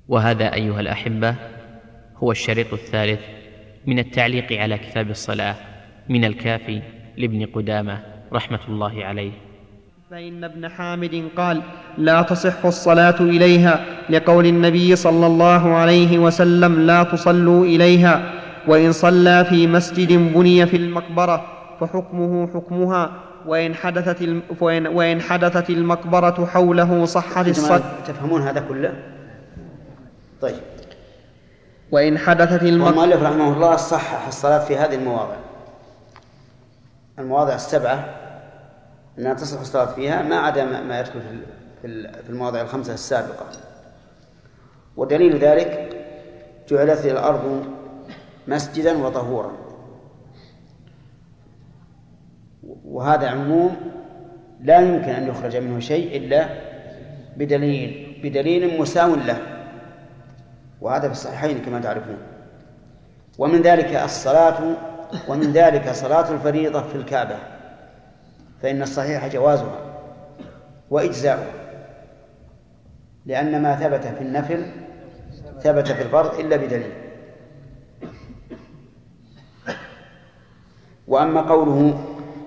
وهذا أيها الأحبة هو الشريط الثالث من التعليق على كتاب الصلاة من الكافي لابن قدامة رحمة الله عليه. فإن ابن حامد قال: لا تصح الصلاة إليها، لقول النبي صلى الله عليه وسلم: لا تصلوا إليها. وإن صلى في مسجد بني في المقبرة فحكمه حكمها، وإن حدثت المقبرة حوله صحت الصلاة. تفهمون هذا كله؟ طيب. وإن حدثت والمؤلف رحمه الله صحح الصلاة في هذه المواضع السبعة أنها تصح الصلاة فيها، ما عدا ما يدخل في المواضع الخمسة السابقة. ودليل ذلك: جعلت الأرض مسجدا وطهورا، وهذا عموم لا يمكن أن يخرج منه شيء إلا بدليل مساو له، وهذا في الصحيحين كما تعرفون. ومن ذلك صلاة الفريضة في الكعبة، فإن الصحيح جوازها وإجزاؤها، لأن ما ثبت في النفل ثبت في الفرض إلا بدليل. وأما قوله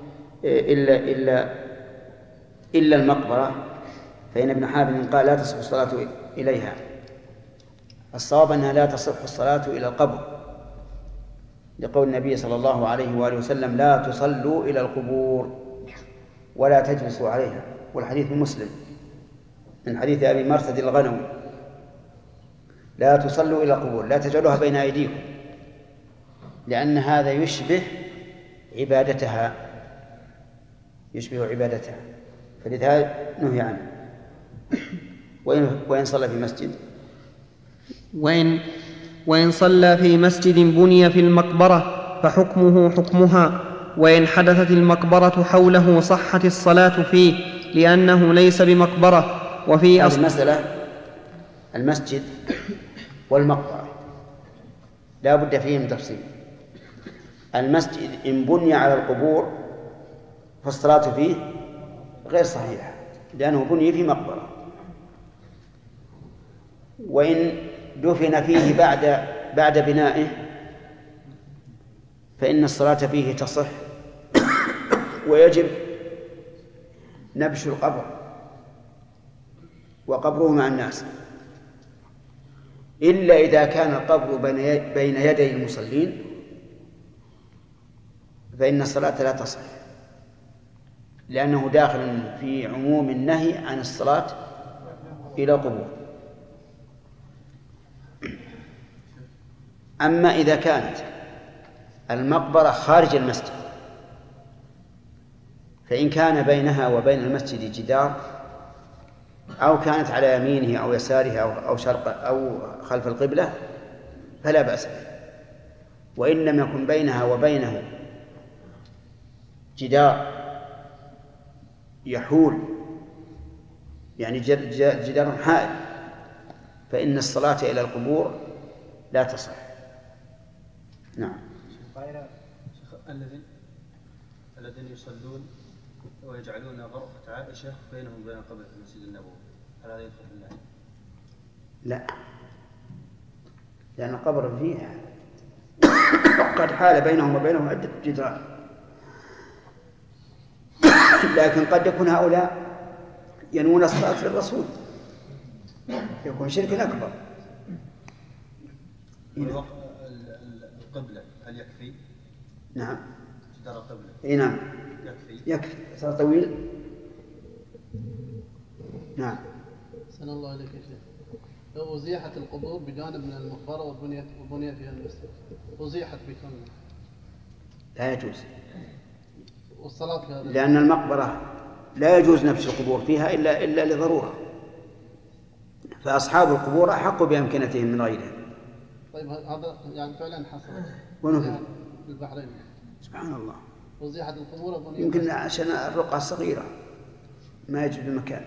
إلا المقبرة، فإن ابن حابل قال: لا تصح الصلاة إليها. الصواب أنها لا تصح الصلاة إلى القبر، لقول النبي صلى الله عليه وآله وسلم: لا تصلوا إلى القبور ولا تجلسوا عليها. والحديث مسلم من حديث أبي مرثد الغنوي: لا تصلوا إلى القبور، لا تجعلوها بين أيديكم، لأن هذا يشبه عبادتها، فلذا نهي عنه. وإن صلى في مسجد وإن صلى في مسجد بني في المقبرة فحكمه حكمها، وإن حدثت المقبرة حوله صحت الصلاة فيه، لأنه ليس بمقبرة. وفي هذه المسألة المسجد والمقبرة لا بد فيه من تفصيل. المسجد إن بني على القبور فالصلاة فيه غير صحيحة، لأنه بني في مقبرة. وإن دفن فيه بعد بنائه فإن الصلاة فيه تصح، ويجب نبش القبر وقبره مع الناس، إلا إذا كان القبر بين يدي المصلين فإن الصلاة لا تصح، لأنه داخل في عموم النهي عن الصلاة إلى القبور. أما إذا كانت المقبرة خارج المسجد، فإن كان بينها وبين المسجد جدار، أو كانت على يمينه أو يساره أو شرق أو خلف القبلة، فلا بأس به. وإن لم يكن بينها وبينه جدار يحول، يعني جدار حائل، فإن الصلاة إلى القبور لا تصح. نعم. الذين يصلون ويجعلون غرفة عائشة بينهم وبين قبر المسجد النبوي، هل هذا يدخل في النهي؟ لا، لأن القبر فيه قد حال بينهم وبينهم عدة جدران، لكن قد يكون هؤلاء ينوون الصلاة للرسول، يكون شرك أكبر. القبلة هل يكفي؟ نعم. جدار القبلة. إيه نعم. يكفي. صار طويل. نعم. سلام الله عليك يا شيخ. لو أزيحت القبور بجانب من المقبرة وبني فيها المسجد، أزيحت بكامل، لا يجوز. والصلاة في هذا، لأن المقبرة لا يجوز نبش القبور فيها إلا لضرورة، فأصحاب القبور أحق بأمكنتهم من غيرهم. طيب هذا يعني فعلا حصل ونفذ في البحرين. سبحان الله. وزيحت القبور يمكن عشان الرقعة الصغيرة ما يجب المكان.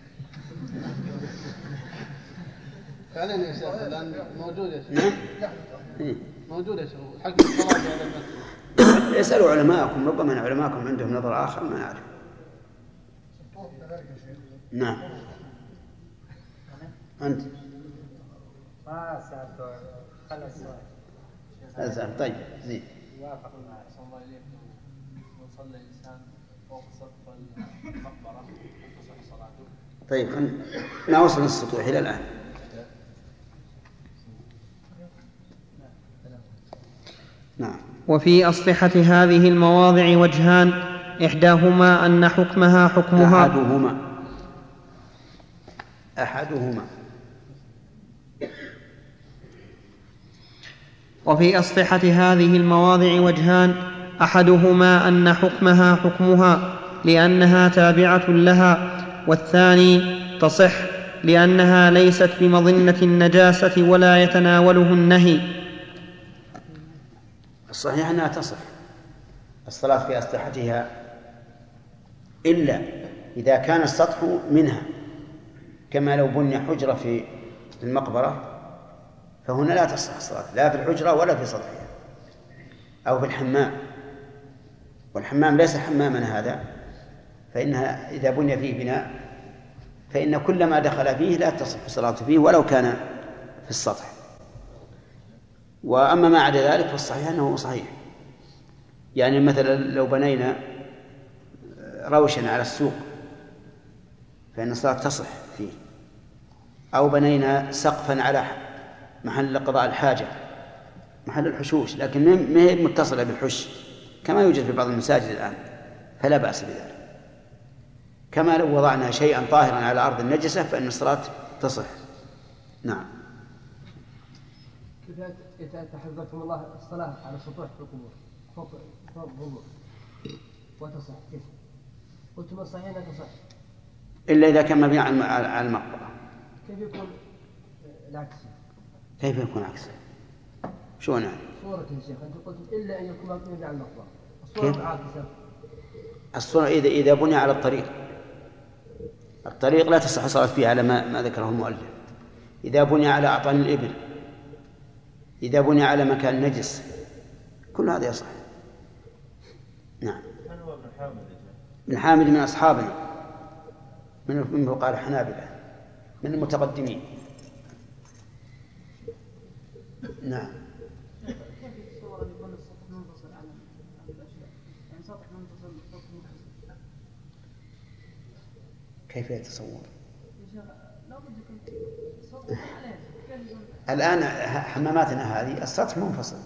فعلا يا شيخ، الآن موجود يا شيخ. موجود يا شيخ حق الصلاة في هذا المسجد. اسألوا علماءكم، ربما أن علماءكم عندهم نظر آخر ما نعرف. نعم. أنت ما سألته خلص. طيب زين. يوافق معه. صلى الله إليكم وصلى الإنسان فوق سقف المقبرة تصح صلاته. طيب ما وصل السطوح إلى الآن. نعم. وفي أصلحة هذه المواضع وجهان، إحداهما أن حكمها حكمها أحدهما. وفي أصلحة هذه المواضع وجهان، أحدهما أن حكمها حكمها لأنها تابعة لها، والثاني تصح لأنها ليست بمظنة النجاسة ولا يتناوله النهي. الصحيح أنها تصح الصلاة في أسطحتها، إلا إذا كان السطح منها، كما لو بني حجرة في المقبرة فهنا لا تصح الصلاة لا في الحجرة ولا في سطحها، أو في الحمام، والحمام ليس حماما هذا، فإنها إذا بني فيه بناء فإن كل ما دخل فيه لا تصح الصلاة فيه ولو كان في السطح. وأما ما عدا ذلك فالصحيح أنه صحيح. يعني مثلا لو بنينا روشا على السوق فإن الصلاة تصح فيه، أو بنينا سقفا على محل قضاء الحاجة، محل الحشوش، لكن ما هي متصلة بالحش كما يوجد في بعض المساجد الآن، فلا بأس بذلك. كما لو وضعنا شيئا طاهرا على أرض النجسة فإن الصلاة تصح. نعم. إذا تحذركم الله الصلاة على سطوح القبور فوق القبور وتصح، كيف؟ قلتم الصحيح لا تصح إلا إذا كان مبني على المقبرة. كيف يكون العكس؟ كيف يكون عكس؟ شو يعني؟ صورة يا شيخ، أنت قلت إلا أن يكون مبني على المقبرة، الصورة عاكسة. الصورة إذا بني على الطريق لا تصح الصلاة فيه على ما ذكره المؤلف. إذا بني على أعطان الإبل، إذا بني على مكان نجس، كل هذا يصح. نعم. من هو ابن حامد؟ ابن حامد من أصحابنا، من فقهاء الحنابلة، من المتقدمين. نعم. كيف الصور اللي يكون السطح منفصل عن الأشياء؟ يعني سطح منفصل سطح منفصل. كيف يتصور؟ يا شيخ لا بد يكون سطح عليه. الآن حماماتنا هذه السطح منفصل.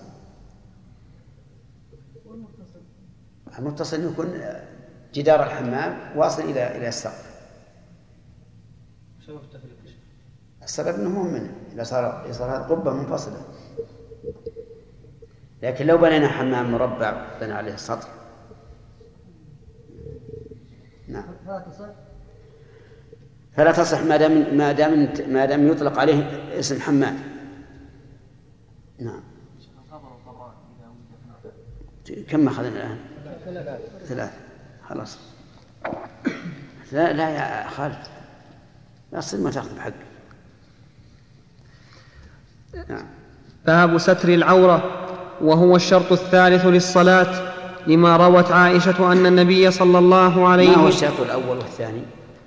المتصل يكون جدار الحمام واصل إلى السقف. السبب أنه مو منه، إذا صار قبة منفصلة. لكن لو بنينا حمام مربع بنى عليه السطح. نعم. فلا تصح ما دام يطلق عليه اسم حمام. نعم. كم أخذنا الآن؟ 3. خلاص. لا يا خالد، لا تصير ما تأخذ بحق. نعم. باب ستر العورة، وهو الشرط الثالث للصلاة، لما روت عائشة أن النبي صلى الله عليه وسلم. ما هو الشرط الأول والثاني؟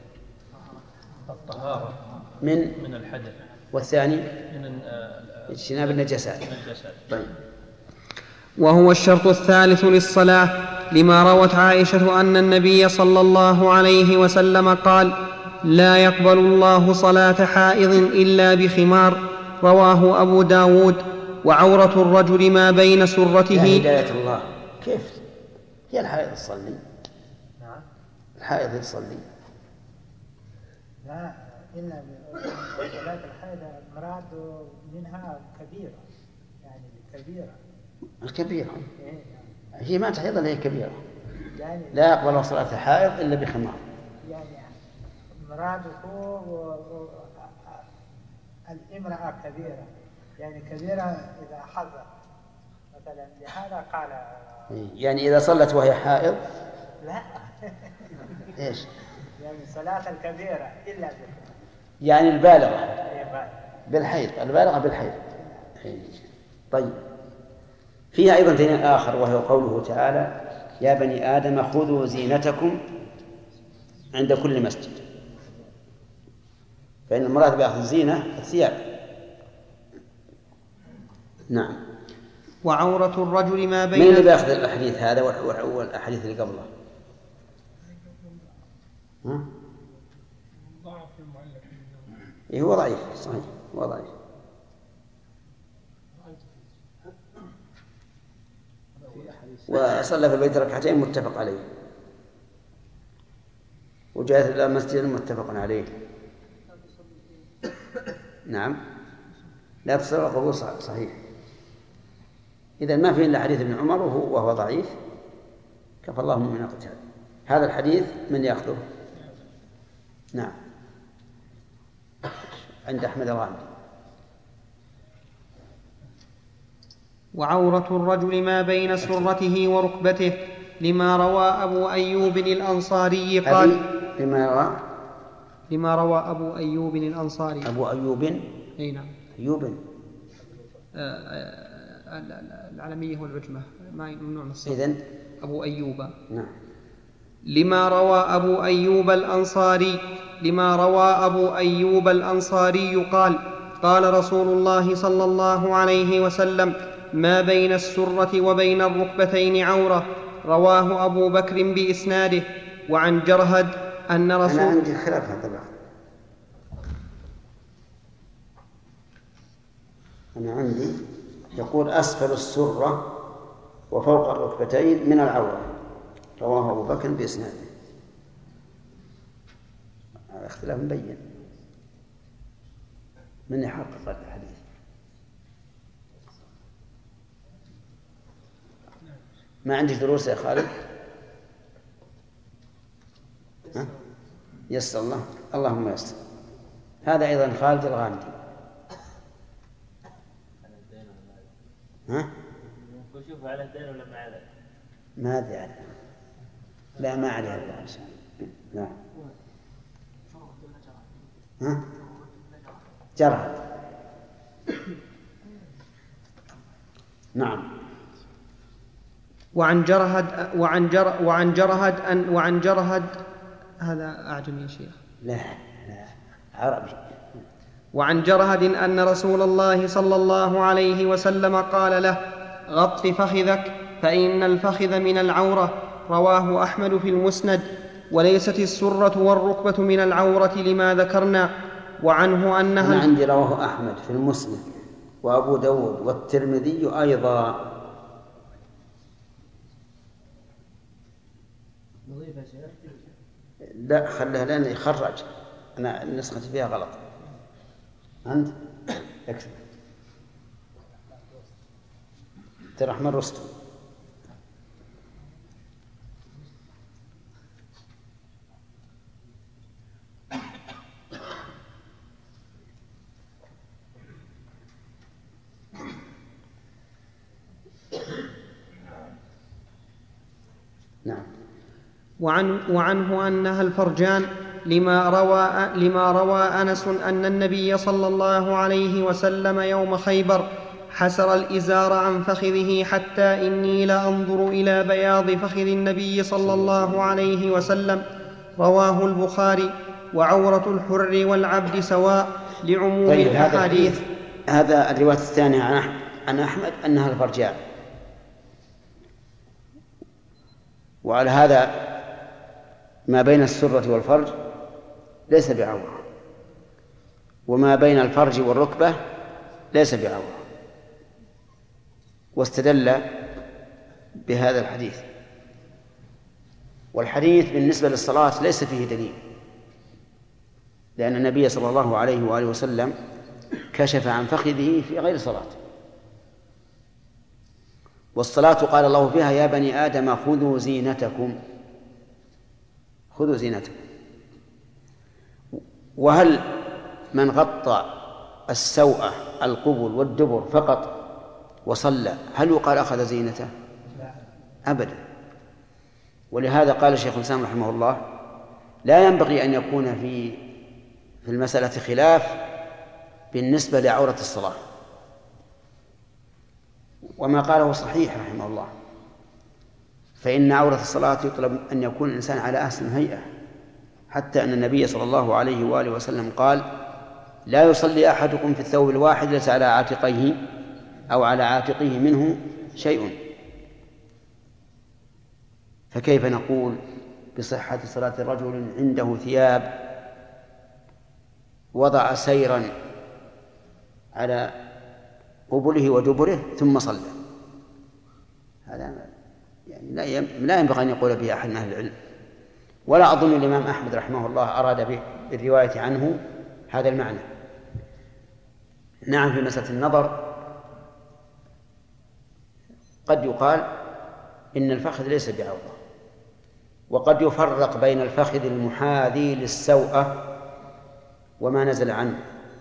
الطهارة من الحدث، والثاني من اجتناب النجاسات. طيب. وهو الشرط الثالث للصلاة، لما روت عائشة أن النبي صلى الله عليه وسلم قال: لا يقبل الله صلاة حائض إلا بخمار، رواه أبو داود. وعورة الرجل ما بين سرته. يا هداية الله، كيف هي الحائض تصلي؟ نعم. الحائض تصلي؟ لا، إلا صلاة الحائض مراد منها كبيرة، يعني كبيرة. الكبيرة هي ما تحيض إلا هي كبيرة. يعني لا يقبل صلاة الحائض إلا بخمار. يعني مراده الامرأة كبيرة، يعني كبيرة إذا حضر مثلا، لهذا قال. يعني إذا صلت وهي حائض. لا. إيش؟ يعني صلاة الكبيرة إلا بخمار. يعني البالغة بالحيض، البالغة بالحيض. طيب. فيها أيضا دليل آخر، وهو قوله تعالى: يا بني آدم خذوا زينتكم عند كل مسجد. فإن المراد بأخذ الزينة الثياب، نعم. وعورة الرجل ما بين من اللي بيأخذ الحديث هذا والأحاديث اللي قبله؟ هو ضعيف صحيح، هو ضعيف. وصلى في البيت ركعتين متفق عليه، وجاءت إلى مسجد متفق عليه. نعم، لا تصير القبور صحيح. إذا ما فيه إلا حديث ابن عمر وهو ضعيف، كفى الله من قتال. هذا الحديث من يأخذه؟ نعم، عند أحمد الغامدي. وعورة الرجل ما بين سرته وركبته، لما روى أبو أيوب الأنصاري قال. لما روى أبو أيوب الأنصاري. أبو أيوب؟ أي نعم. أيوب العلمية والعجمة ما ممنوع من الصرف. إذن أبو أيوب. نعم. لما روى أبو أيوب الأنصاري قال: قال رسول الله صلى الله عليه وسلم: ما بين السرة وبين الركبتين عورة. رواه أبو بكر بإسناده. وعن جرهد أن رسول أنا عندي خلافها طبعا. أنا عندي يقول أسفل السرة وفوق الركبتين من العورة. رواه أبو بكر بإسناده. هذا اختلاف مبين. من يحقق الحديث؟ ما عندك دروس يا خالد؟ يسر الله، اللهم يسر. هذا أيضا خالد الغامدي. وشوف على الدين ولا ما عليه؟ ما أدري عنه. لا ما عليه هذا. لا. جرهد. نعم. وعن جرهد هذا أعجمي يا شيخ. لا عربي. وعن جرهد أن رسول الله صلى الله عليه وسلم قال له: غط فخذك فإن الفخذ من العورة. رواه أحمد في المسند. وليست السرة والركبة من العورة لما ذكرنا. وعنه أنها أنا عندي رواه أحمد في المسند وأبو داود والترمذي أيضا. لا خلها لأنه يخرج. أنا النسخة فيها غلط. أنت اكتب عبد الرحمن رستم. نعم. وعنه أنها الفرجان، لما روى أنس أن النبي صلى الله عليه وسلم يوم خيبر حسر الإزار عن فخذه حتى إني لأنظر إلى بياض فخذ النبي صلى الله عليه وسلم. رواه البخاري. وعورة الحر والعبد سواء لعموم الأحاديث. هذا الرواية الثانية عن أحمد أنها الفرجان. وعلى هذا ما بين السرة والفرج ليس بعورة، وما بين الفرج والركبة ليس بعورة. واستدل بهذا الحديث. والحديث بالنسبة للصلاة ليس فيه دليل، لأن النبي صلى الله عليه وآله وسلم كشف عن فخذه في غير صلاة. والصلاة قال الله فيها: يا بني آدم خذوا زينتكم. خذوا زينتكم. وهل من غطى السوء القبل والدبر فقط وصلى هل يقال أخذ زينته؟ أبدا. ولهذا قال الشيخ الإسلام رحمه الله: لا ينبغي أن يكون في المسألة خلاف بالنسبة لعورة الصلاة. وما قاله صحيح رحمه الله، فإن عورة الصلاة يطلب أن يكون الإنسان على أحسن هيئة، حتى أن النبي صلى الله عليه وآله وسلم قال: لا يصلي أحدكم في الثوب الواحد ليس على عاتقيه أو على عاتقه منه شيء، فكيف نقول بصحة صلاة رجل عنده ثياب وضع سيرا على قبله ودبره ثم صلى؟ هذا يعني لا ينبغي أن يقول به أحد من أهل العلم، ولا أظن الإمام أحمد رحمه الله أراد بالرواية عنه هذا المعنى. نعم، في مسألة النظر قد يقال إن الفخذ ليس بعورة، وقد يفرق بين الفخذ المحاذي للسوءة وما نزل عنه،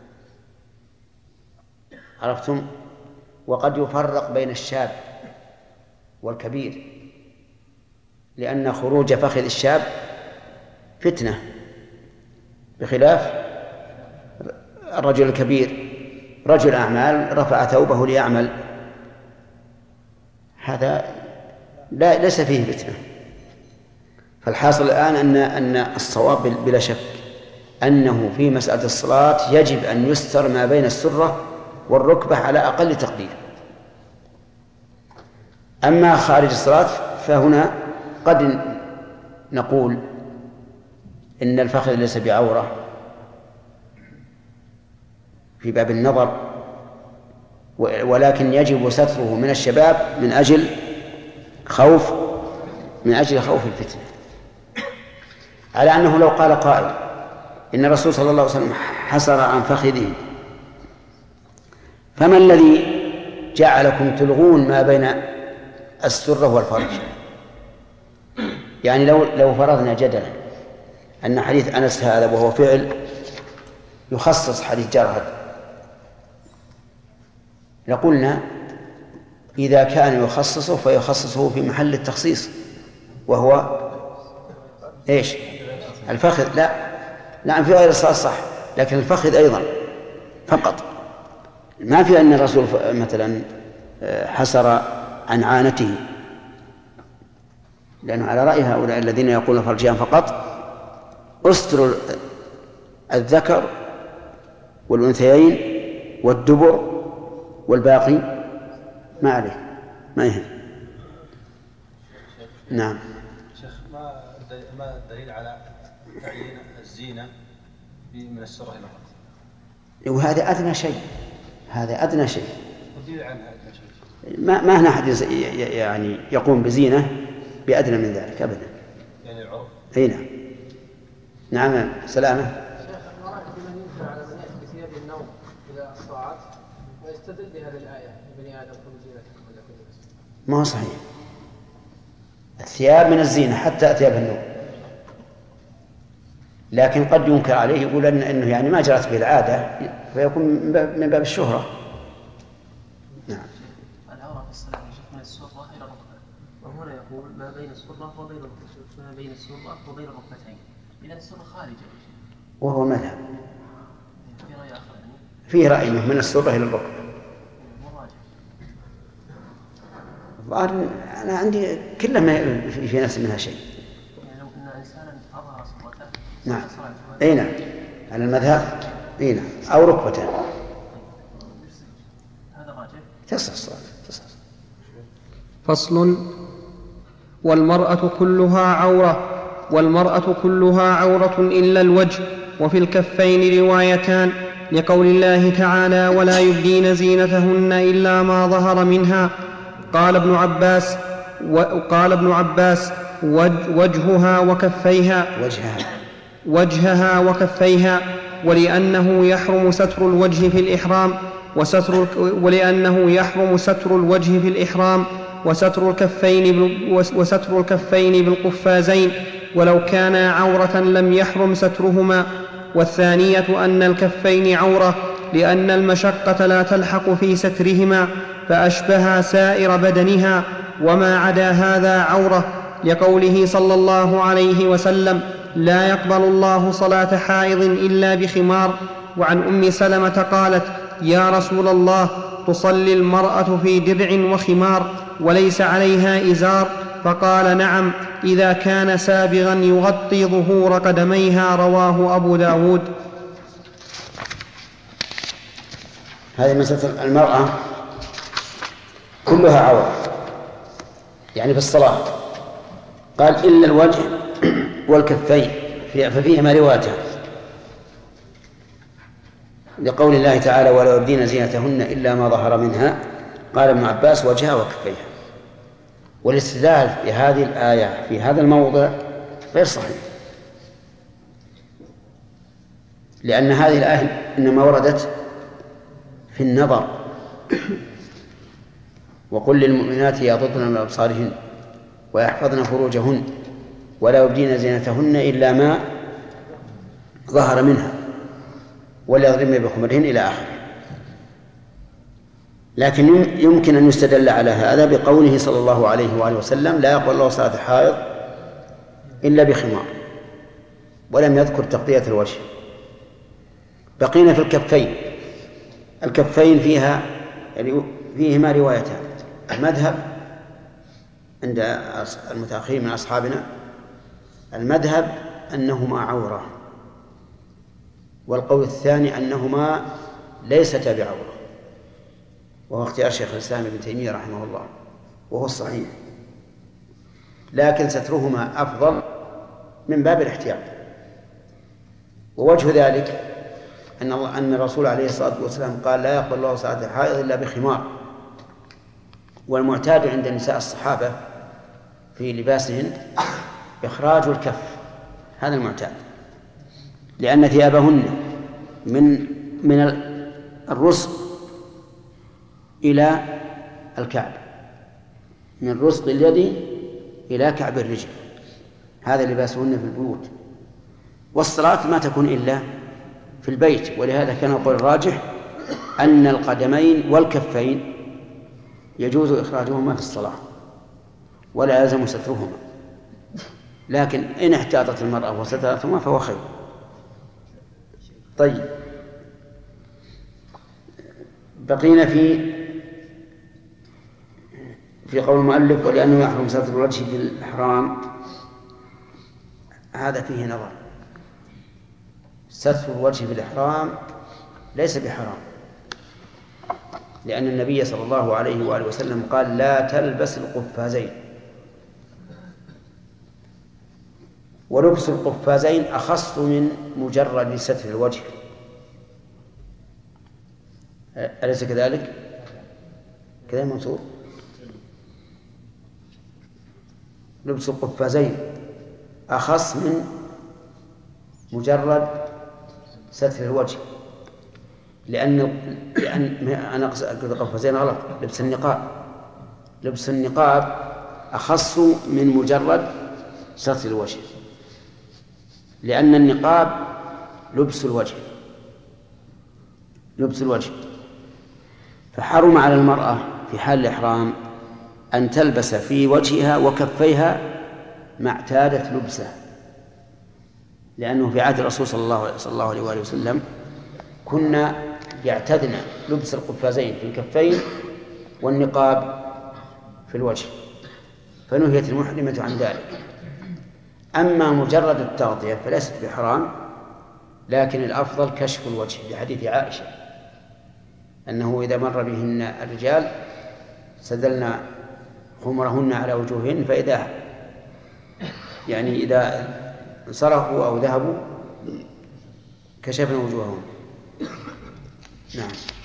عرفتم؟ وقد يفرق بين الشاب والكبير، لأن خروج فخذ الشاب فتنة، بخلاف الرجل الكبير رجل أعمال رفع ثوبه ليعمل، هذا ليس فيه فتنة. فالحاصل الآن أن الصواب بلا شك أنه في مسألة الصلاة يجب أن يستر ما بين السرة والركبة على أقل تقدير. أما خارج الصلاة فهنا قد نقول إن الفخذ ليس بعورة في باب النظر، ولكن يجب ستره من الشباب من أجل خوف الفتنة. على أنه لو قال قائل إن الرسول صلى الله عليه وسلم حسر عن فخذه، فما الذي جعلكم تلغون ما بين السرة والفرج؟ يعني لو فرضنا جدلا أن حديث أنس هذا وهو فعل يخصص حديث جرهد، لقلنا إذا كان يخصصه فيخصصه في محل التخصيص، وهو إيش؟ الفخذ. لا في غير الصلاة صح، لكن الفخذ أيضا فقط. ما في أن الرسول مثلا حسر عن عانته، لأنه على رأي هؤلاء الذين يقولون فرجيان فقط، أستر الذكر والأنثيين والدبر والباقي ما عليه، ما يهم. نعم. شيخ، ما الدليل على تعيين الزينة من السرة إلى الرأس؟ وهذا أدنى شيء، هذا أدنى شيء. الدليل عنها أدنى شيء. ما هنا أحد يعني يقوم بزينة بأدنى من ذلك أبدا. يعني العرف. أي نعم. نعم. سلامة. شيخ، المرأة من ينكر على من يأتي بثياب النوم إلى الصلاة ويستدل بهذه الآية بني آدم كل زينة ولا كل بس. ما هو صحيح. الثياب من الزينة حتى ثياب النوم، لكن قد ينكر عليه يقول إنه يعني ما جرت به العادة فيكون من باب الشهرة. نعم. العورة في الصلاة من السرة إلى الركبة، وهنا يقول ما بين السرة وبين الركبتين، إذا السرة خارجة. وهو مذهب. في رأي آخر يعني؟ فيه رأي من السرة إلى الركبة. أنا عندي كل ما في نفس منها شيء. يعني لو أن إنسانا أظهر صورته. نعم. أي نعم. على المذهب. أي نعم. أو ركبته. هذا راجع. تصح الصلاة. فصل. والمرأة كلها عورة إلا الوجه، وفي الكفين روايتان لقول الله تعالى: ولا يبدين زينتهن إلا ما ظهر منها. قال ابن عباس وجهها وكفيها، ولأنه يحرم ستر الوجه في الإحرام وستر الكفين بالقفازين، ولو كانا عورة لم يحرم سترهما. والثانية أن الكفين عورة لأن المشقة لا تلحق في سترهما فأشبه سائر بدنها، وما عدا هذا عورة، لقوله صلى الله عليه وسلم: لا يقبل الله صلاة حائض إلا بخمار. وعن أم سلمة قالت: يا رسول الله، تصلي المرأة في درع وخمار وليس عليها إزار؟ فقال: نعم، إذا كان سابغا يغطي ظهور قدميها. رواه أبو داود. هذه مسألة المرأة كلها عورة يعني في الصلاة. قال إلا الوجه والكفين ففيهما روايتان، لقول الله تعالى ولا يبدين زينتهن إلا ما ظهر منها. قال ابن عباس وجهها وكفيها. والاستدلال في هذه الآية في هذا الموضع غير صحيح، لأن هذه الآية إنما وردت في النظر، وقل للمؤمنات يغضضن من أبصارهن ويحفظن فروجهن ولا يبدين زينتهن إلا ما ظهر منها وليضربن بخمرهن إلى آخره. لكن يمكن أن يستدل على هذا بقوله صلى الله عليه وآله وسلم لا يقبل الله صلاة حائض إلا بخمار، ولم يذكر تغطية الوجه. بقينا في الكفين. الكفين فيهما روايتان. المذهب عند المتأخرين من أصحابنا المذهب أنهما عورة، والقول الثاني أنهما ليستا بعورة، وهو اختيار شيخ الإسلام ابن تيمية رحمه الله، وهو الصحيح، لكن سترهما أفضل من باب الاحتياط. ووجه ذلك أن الرسول عليه الصلاة والسلام قال لا يقبل الله صلاة الحائض إلا بخمار، والمعتاد عند نساء الصحابة في لباسهن إخراج الكف، هذا المعتاد، لأن ثيابهن من الرسغ إلى الكعب، من رسغ اليد إلى كعب الرجل، هذا لباسهن في البيوت. والصلاة ما تكون إلا في البيت، ولهذا كان القول الراجح أن القدمين والكفين يجوز إخراجهما في الصلاة ولا يلزم سترهما، لكن إن احتاطت المرأة وسترتهما فهو خير. طيب، بقينا في قول المؤلف ولأنه يحرم ستر الوجه بالإحرام. هذا فيه نظر. ستر الوجه بالإحرام ليس بحرام، لأن النبي صلى الله عليه وآله وسلم قال لا تلبس القفازين، ولبس القفازين أخص من مجرد ستر الوجه، أليس كذلك؟ كذا منصور. لبس القفازين أخص من مجرد ستر الوجه، لأن أنا أقصد القفازين غلط، لبس النقاب أخص من مجرد ستر الوجه، لأن النقاب لبس الوجه، فحرم على المرأة في حال الإحرام أن تلبس في وجهها وكفيها ما اعتادت لبسه، لأنه في عهد الرسول صلى الله عليه وآله وسلم كنا يعتدنا لبس القفازين في الكفين والنقاب في الوجه، فنهيت المحرمة عن ذلك. أما مجرد التغطية فليست بحرام، لكن الأفضل كشف الوجه، لحديث عائشة أنه إذا مر بهن الرجال سدلنا خمرهن على وجوههن، فإذا إذا انصرفوا أو ذهبوا كشفنا وجوههم. نعم.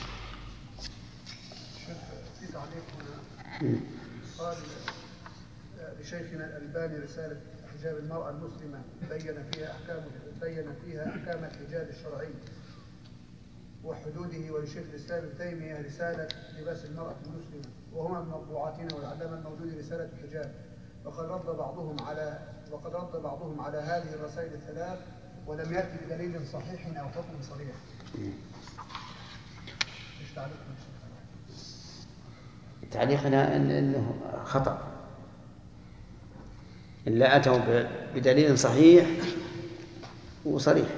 في تعليق قال لشيخنا الألباني رسالة حجاب المرأة المسلمة بين فيها أحكام الحجاب الشرعي وحدوده، ولشيخ الإسلام ابن تيمية رسالة لباس المرأة المسلمة، وهما من مطبوعاتنا والعلامة الموجود رسالة الحجاب. وقد رد بعضهم على هذه الرسائل الثلاث ولم يأتي بدليل صحيح أو حكم صريح. ايش تعليقنا؟ تعليقنا أنه خطأ، إلا أتوا بدليل صحيح وصريح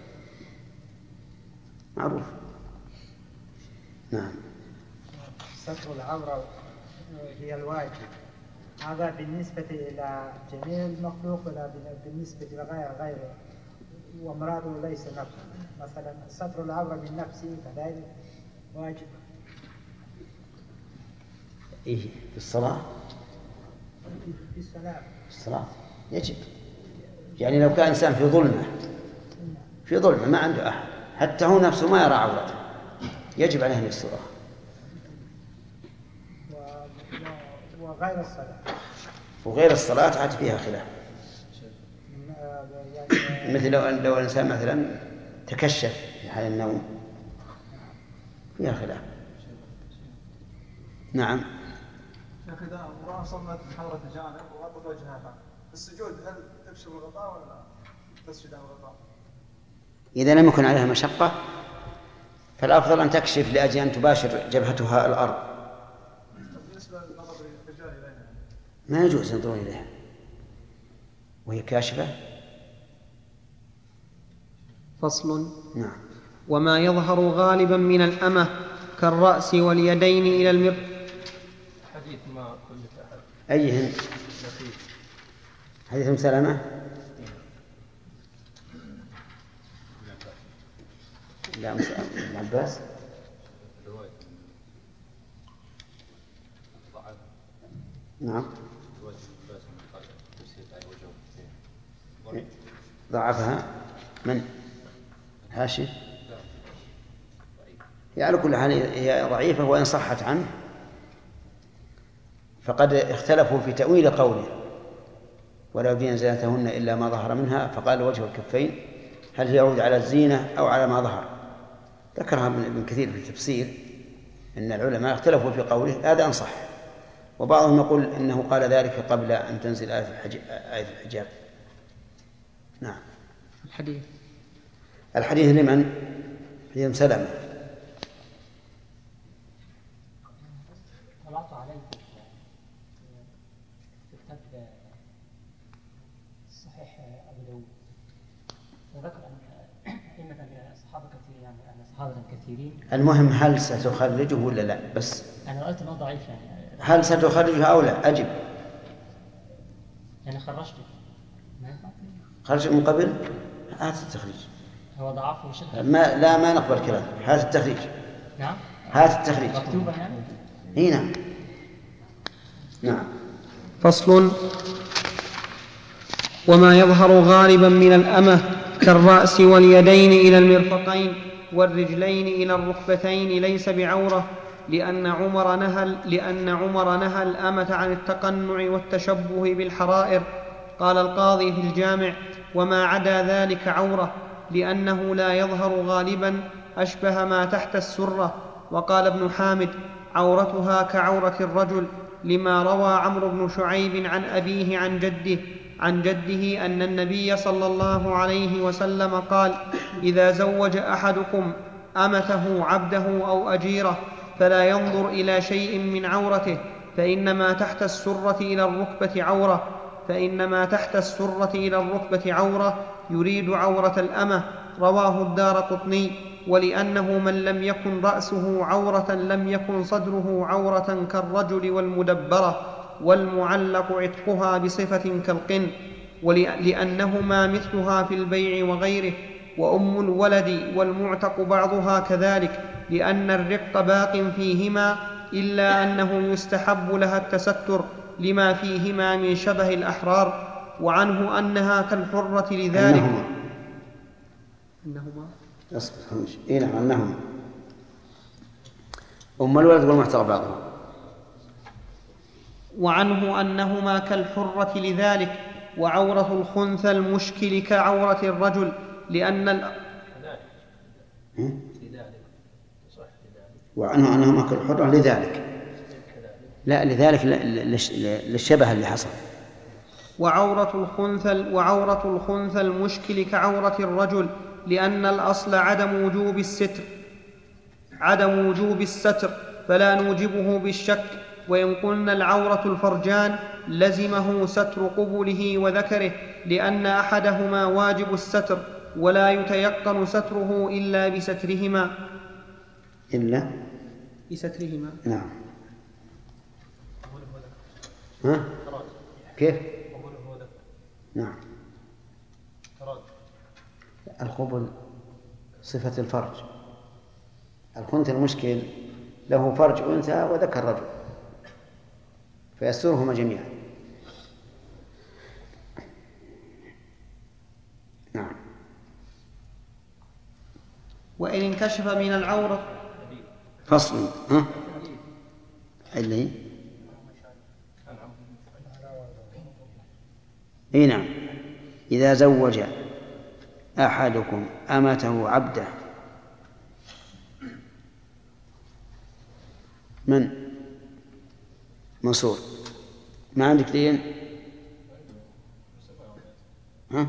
معروف. نعم. ستر العورة هي الواجب، هذا بالنسبة إلى جميع المخلوق ولا بالنسبة لغيره؟ ومراده ليس نفسه، مثلا ستر العورة من نفسه كذلك واجب. إيه في الصلاة؟ في الصلاة. في الصلاة يجب، يعني لو كان إنسان في ظلمة ما عنده أحد حتى هو نفسه ما يرى عورته يجب عليه الصلاة. وغير الصلاة. وغير الصلاة عاد فيها خلاف، مثل لو الإنسان مثلا تكشف في حال النوم فيها خلاف. نعم. يا أخي إذا امرأة صلت بحضرة جانب وغطت وجهها السجود هل تكشف الغطاء ولا تسجد على الغطاء؟ إذا لم يكن عليها مشقة فالأفضل أن تكشف لأجل أن تباشر جبهتها الأرض. بالنسبة للنظر الرجال إليها ما يجوز النظر إليها وهي كاشفة. فصل. نعم. وما يظهر غالبا من الأمة كالرأس واليدين إلى المرفق. حديث ما كل أحد أيهن؟ حديث أم سلمة؟ لا ابن عباس. نعم ضعفها من؟ هاشم. على كل حال هي ضعيفة، وإن صحت عنه فقد اختلفوا في تأويل قوله ولا يبدين زينتهن إلا ما ظهر منها، فقال وجه الكفين هل هي يعود على الزينة أو على ما ظهر. ذكرها ابن كثير في التفسير أن العلماء اختلفوا في قوله، هذا أنصح، وبعضهم يقول إنه قال ذلك قبل أن تنزل آية الحجاب. نعم. الحديث لمن؟ حديث سلمة. طلعت عليه في كتاب صحيح أبو داود، وذكر أن أئمة الصحابة كثيرين، يعني أن صحابة كثيرين. المهم هل ستخرجه ولا لا؟ بس أنا رأيت أنه ضعيف يعني. هل ستخرجه أو لا؟ أجب. يعني خرجته. خرج من قبل؟ هات التخريج. هو ضعفه بشكل. ما نقبل كلام. هات التخريج. نعم. هات التخريج. مكتوبة يعني. هنا. نعم. فصل. وما يظهر غالبا من الأمة كالرأس واليدين إلى المرفقين والرجلين إلى الركبتين ليس بعورة، لأن عمر نهى الأمة عن التقنع والتشبه بالحرائر. قال القاضي في الجامع: وما عدا ذلك عورة، لأنه لا يظهر غالبا، أشبه ما تحت السرة. وقال ابن حامد: عورتها كعورة الرجل، لما روى عمرو بن شعيب عن أبيه عن جده أن النبي صلى الله عليه وسلم قال: إذا زوج أحدكم أمته عبده أو أجيره فلا ينظر إلى شيء من عورته، فإنما تحت السرة إلى الركبة عورة، يريد عورة الأمة. رواه الدارقطني. ولأنه من لم يكن رأسه عورة لم يكن صدره عورة كالرجل والمدبرة، والمعلق عتقها بصفة كالقن، ولأنهما مثلها في البيع وغيره. وأم الولد والمعتق بعضها كذلك، لأن الرق باق فيهما، إلا أنه يستحب لها التستر لما فيهما من شبه الأحرار. وعنه أنها كالحرة لذلك. أنهما أم الولد والمعتق بعضها. وعنه أنهما كالحرة لذلك. وعورة الخنثى المشكل كعورة الرجل، لأن وعنه أنهما كالحرة لذلك، لا لذلك للشبه اللي حصل. وعورة الخنثى المشكل كعورة الرجل، لأن الأصل عدم وجوب الستر، فلا نوجبه بالشك. وإن قلنا العورة الفرجان لزمه ستر قبله وذكره، لأن أحدهما واجب الستر، ولا يتيقن ستره إلا بسترهما. نعم. ها؟ كيف؟ نعم. الخبل صفة الفرج. الخنثى المشكل له فرج أنثى وذكر رجل، فيسترهما جميعا. نعم. وإن انكشف من العورة فصل اللي اي نعم. إذا زوج أحدكم أمته عبده من منصور ما عندك دين؟ ها؟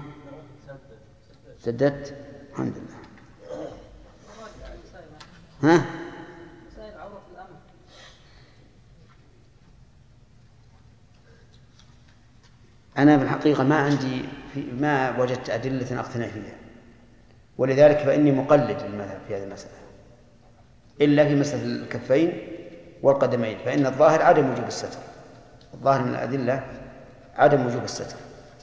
سددت؟ الحمد لله. ها؟ أنا في الحقيقة ما وجدت أدلة أقتنع فيها، ولذلك فإني مقلد للمذهب في هذه المسألة، إلا في مسألة الكفين والقدمين، فإن الظاهر عدم وجوب الستر. الظاهر من الأدلة عدم وجوب الستر.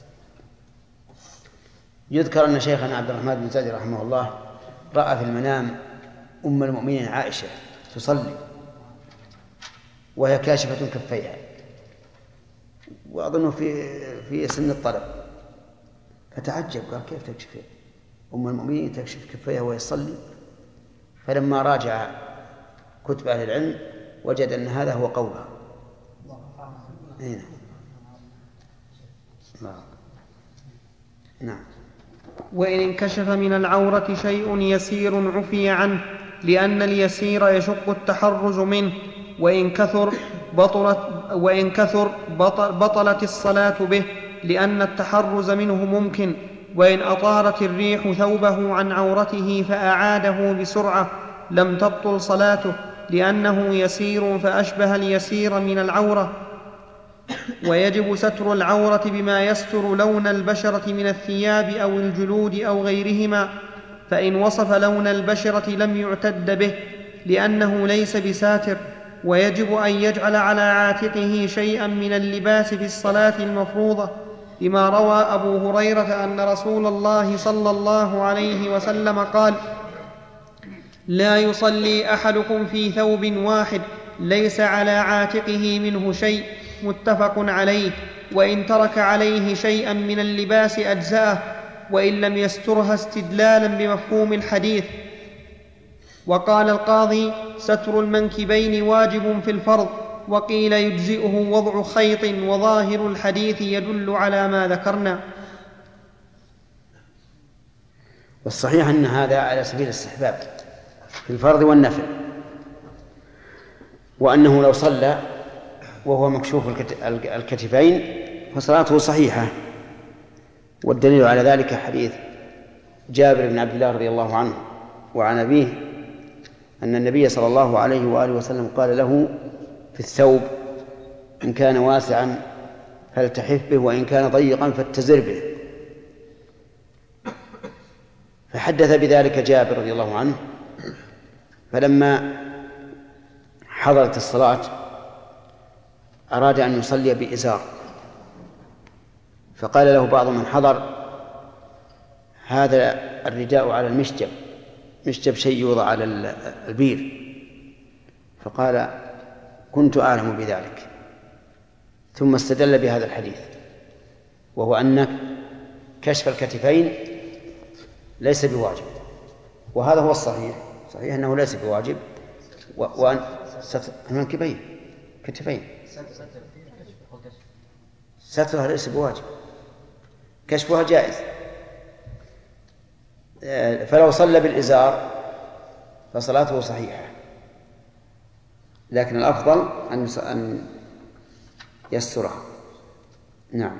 يذكر أن شيخنا عبد الرحمن بن زيد رحمه الله رأى في المنام أم المؤمنين عائشة تصلي وهي كاشفة كفيها، وأظنه في سن الطلب، فتعجب قال كيف تكشف أم المؤمنين تكشف كفيها وهي تصلي؟ فلما راجع كتب أهل العلم وجد أن هذا هو قولها. نعم. وإن انكشف من العورة شيء يسير عفي عنه، لأن اليسير يشق التحرز منه، وإن كثر بطلت الصلاة به، لأن التحرز منه ممكن. وإن أطارت الريح ثوبه عن عورته فأعاده بسرعة لم تبطل صلاته، لأنه يسير فأشبه اليسير من العورة. ويجب ستر العورة بما يستر لون البشرة من الثياب أو الجلود أو غيرهما، فإن وصف لون البشرة لم يعتد به لأنه ليس بساتر. ويجب أن يجعل على عاتقه شيئا من اللباس في الصلاة المفروضة، لما روى أبو هريرة أن رسول الله صلى الله عليه وسلم قال: لا يصلي أحدكم في ثوب واحد ليس على عاتقه منه شيء، متفق عليه. وإن ترك عليه شيئا من اللباس أجزأه، وإن لم يسترها استدلالا بمفهوم الحديث. وقال القاضي: ستر المنكبين واجب في الفرض، وقيل يجزئه وضع خيط، وظاهر الحديث يدل على ما ذكرنا. والصحيح أن هذا على سبيل الاستحباب في الفرض والنفل، وأنه لو صلى وهو مكشوف الكتفين فصلاته صحيحة. والدليل على ذلك حديث جابر بن عبد الله رضي الله عنه وعن أبيه أن النبي صلى الله عليه وآله وسلم قال له في الثوب: إن كان واسعا فالتحف به، وإن كان ضيقا فاتزر به. فحدث بذلك جابر رضي الله عنه، فلما حضرت الصلاة أراد أن يصلي بإزار، فقال له بعض من حضر: هذا الرداء على المشجب، مشجب شيء يوضع على البير. فقال: كنت أعلم بذلك. ثم استدل بهذا الحديث، وهو أن كشف الكتفين ليس بواجب، وهذا هو الصحيح. صحيح أنه ليس بواجب، وأن المنكبين كتفين سترها ليس بواجب، كشفها جائز. فلو صلى بالإزار فصلاته صحيحة، لكن الأفضل أن يسترها. نعم.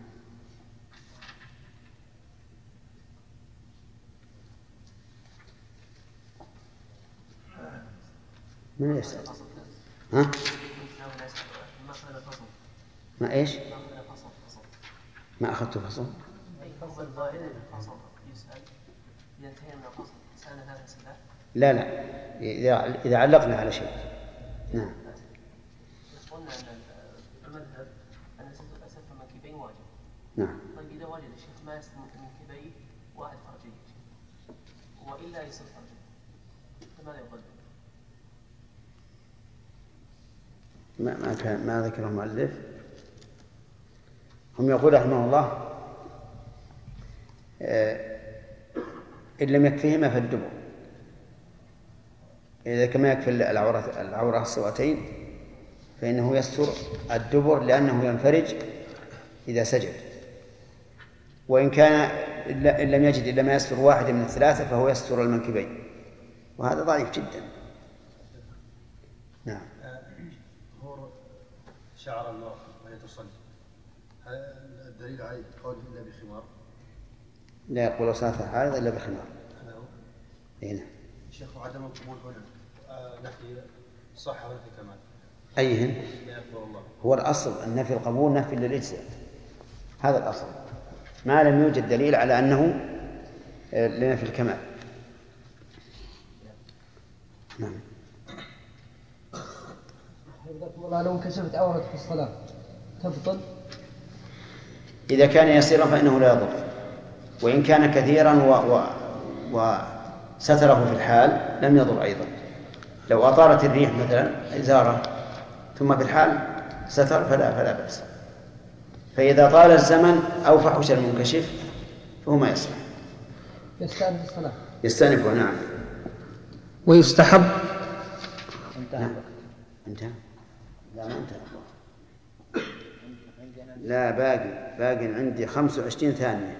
من يسأل؟ ها؟ ما إيش؟ ما أخذت فصل؟ لا لا، إذا علقنا على شيء. نعم. قلنا أن المذهب أن ستر المنكبين واجب. نعم. طيب إذا وجد الشيخ ما يستر منكبيه واحد فرجيه وإلا يستر فرجيه، فماذا يقدم؟ ما ذكره المؤلف. هم يقول رحمه الله إن لم يكفهما فالدبر، إذا كما يكفي العورة السوأتين فإنه يستر الدبر لأنه ينفرج إذا سجد، وإن كان إن لم يجد إلا ما يستر واحد من الثلاثة فهو يستر المنكبين، وهذا ضعيف جدا. نعم. ظهور شعر المرأة وهي تصلي، هل الدليل عليه قول إلا بخمار؟ لا يقول صلاة الحائض إلا بخمار. هذا هو. هنا. شيخ عدم القبول هنا نفي صحة ونفي كمال. أيهن؟ هو الأصل النفي القبول نفي للإجزاء، هذا الأصل، ما لم يوجد دليل على أنه لنفي الكمال. نعم. والله لو انكشفت عورة في الصلاة تبطل؟ إذا كان يسيرا فإنه لا يضر، وإن كان كثيرا وستره في الحال لم يضر أيضا. لو أطارت الريح مثلا إزارة ثم في الحال ستر فلا بأس. فإذا طال الزمن أو فحش المنكشف فهو ما يصلح. يستأنف الصلاة. يستأنفه. نعم. ويستحب. انتهى. لا ما انتهى. لا باقي عندي 25 ثانية.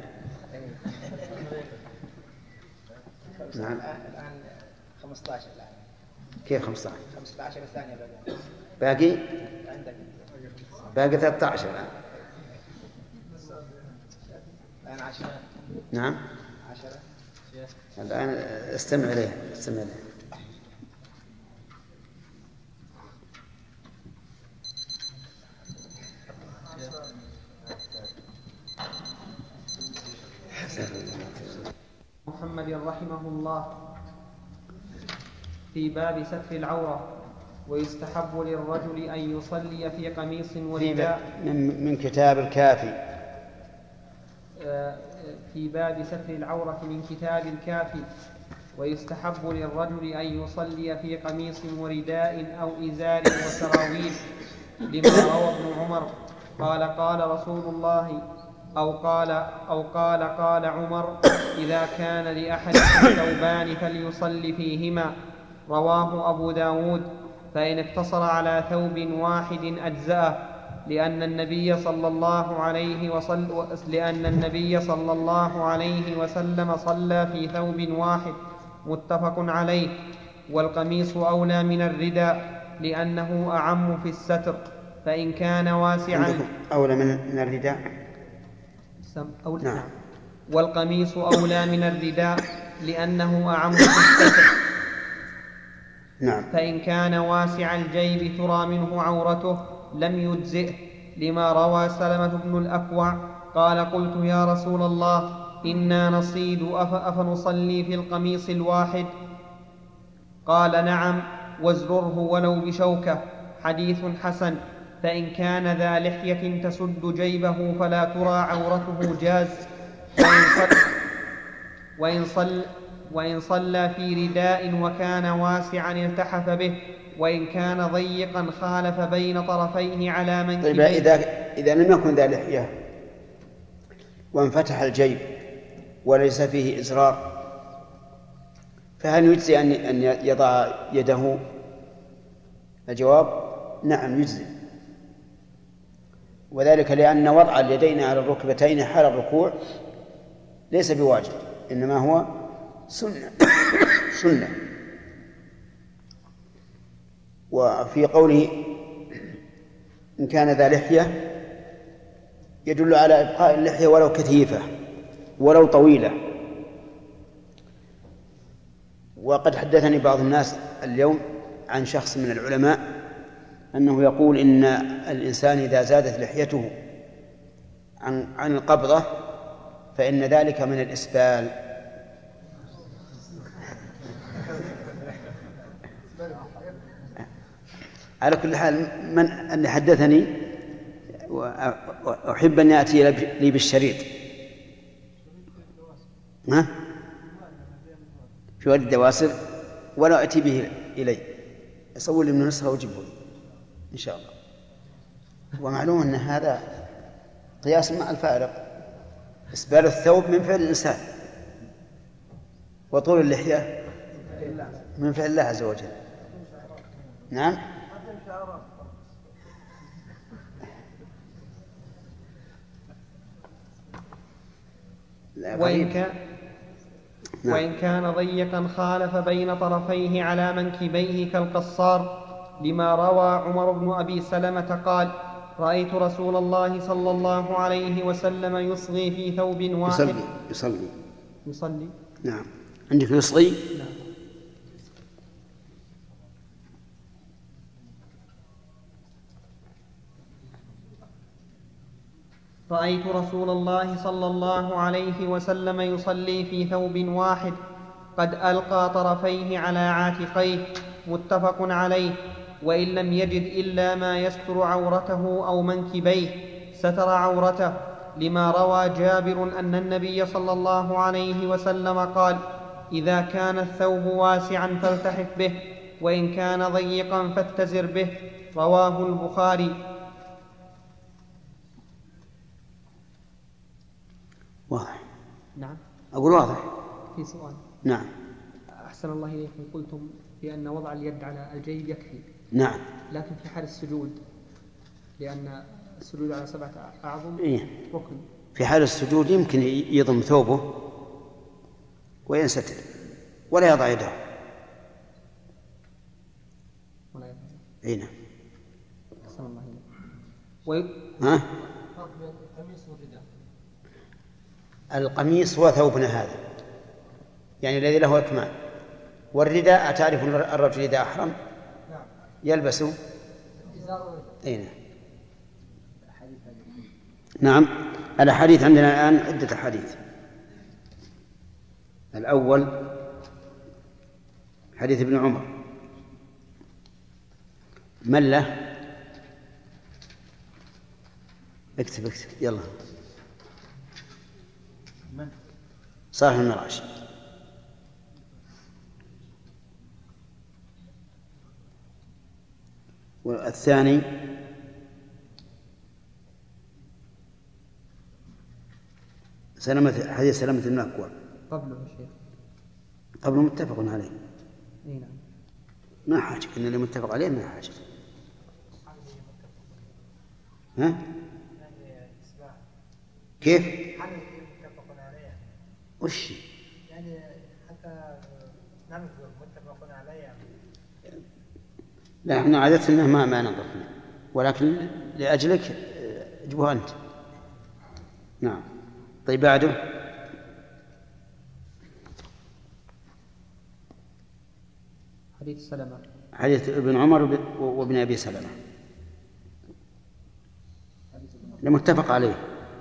نعم. الآن 15 الآن. كيف 15؟ 15 ثانية باقي عندك. باقي 13 الآن. الآن 10. نعم. 10. الآن استمع إليه. محمد رحمه الله في باب ستر العورة. ويستحب للرجل أن يصلي في قميص ورداء. من كتاب الكافي. في باب ستر العورة من كتاب الكافي. ويستحب للرجل أن يصلي في قميص ورداء أو إزار وسراويل، لما روى ابن عمر قال رسول الله قال عمر إذا كان لأحدكم ثوبان فليصلي فيهما. رواه أبو داود. فإن اقتصر على ثوب واحد أجزأه، لأن النبي صلى الله عليه وسلم صلى في ثوب واحد، متفق عليه. والقميص أولى من الرداء لأنه أعم في الستر، فإن كان واسعا أولى من الرداء. نعم. والقميص أولى من الرداء لأنه أعم في الستر. نعم. فإن كان واسع الجيب ترى منه عورته لم يجزئه، لما روى سلمة بن الأكوع قال قلت يا رسول الله إنا نصيد أفنصلي في القميص الواحد؟ قال نعم وازرره ولو بشوكة. حديث حسن. فإن كان ذا لحية تسد جيبه فلا ترى عورته جاز. وإن صلى في رداء وكان واسعا التحف به، وإن كان ضيقا خالف بين طرفيه على منكبيه. طيب إذا لم يكن ذا لحية وانفتح الجيب وليس فيه إزرار، فهل يجزي أن يضع يده؟ الجواب نعم يجزي، وذلك لأن وضع اليدين على الركبتين حال الركوع ليس بواجب، إنما هو سنة. وفي قوله إن كان ذا لحية يدل على إبقاء اللحية ولو كثيفة ولو طويلة. وقد حدثني بعض الناس اليوم عن شخص من العلماء أنه يقول إن الإنسان إذا زادت لحيته عن القبضة فإن ذلك من الإسبال. على كل حال من أن حدثني وأحب أن يأتي لي بالشريط في وادي الدواسر ولا أتي به إلي، أصور لي من نسخة وجبه. إن شاء الله. ومعلوم أن هذا قياس مع الفارق. إسبال الثوب من فعل الإنسان، وطول اللحية من فعل الله عز وجل. نعم. وإن كان ضيقا خالف بين طرفيه على منكبيه كالقصار، لما روى عمر بن أبي سلمة قال: رأيت رسول الله صلى الله عليه وسلم يصغي في ثوب واحد. يصلي. نعم. عندك يصغي؟ نعم. رأيت رسول الله صلى الله عليه وسلم يصلي في ثوب واحد قد ألقى طرفيه على عاتقيه، متفق عليه. وإن لم يجد إلا ما يستر عورته أو منكبيه ستر عورته، لما روى جابر أن النبي صلى الله عليه وسلم قال: إذا كان الثوب واسعا فالتحف به، وإن كان ضيقا فاتزر به. رواه البخاري. واضح. نعم. أقول واضح. في سؤال. نعم. أحسن الله إليكم، قلتم بأن وضع اليد على الجيب يكفي. نعم. لكن في حال السجود، لأن السجود على 7 أعظم ركن. في حال السجود يمكن يضم ثوبه وينستر ولا يضع يده. ولا يضع. أي نعم. أحسن الله إليكم. القميص هو ثوبنا هذا، يعني الذي له أكمام. والرداء أتعرف الرجل إذا أحرم يلبس أين؟ نعم. الأحاديث عندنا الآن عدة أحاديث. الأول حديث ابن عمر، من له؟ اكتب يلا. صالح بن راشد. والثاني حديث سلمة بن الأكوع. قبله يا شيخ. قبله متفق عليه. اي نعم. ما حاجة، إن اللي متفق عليه ما حاجة. ها؟ كيف؟ وش؟ يعني حتى ننظر متفق عليه. لا، احنا عادتنا ما ننظر، ولكن لأجلك اجبها أنت. نعم. طيب بعده حديث سلمة. حديث ابن عمر وابن أبي سلمة المتفق عليه.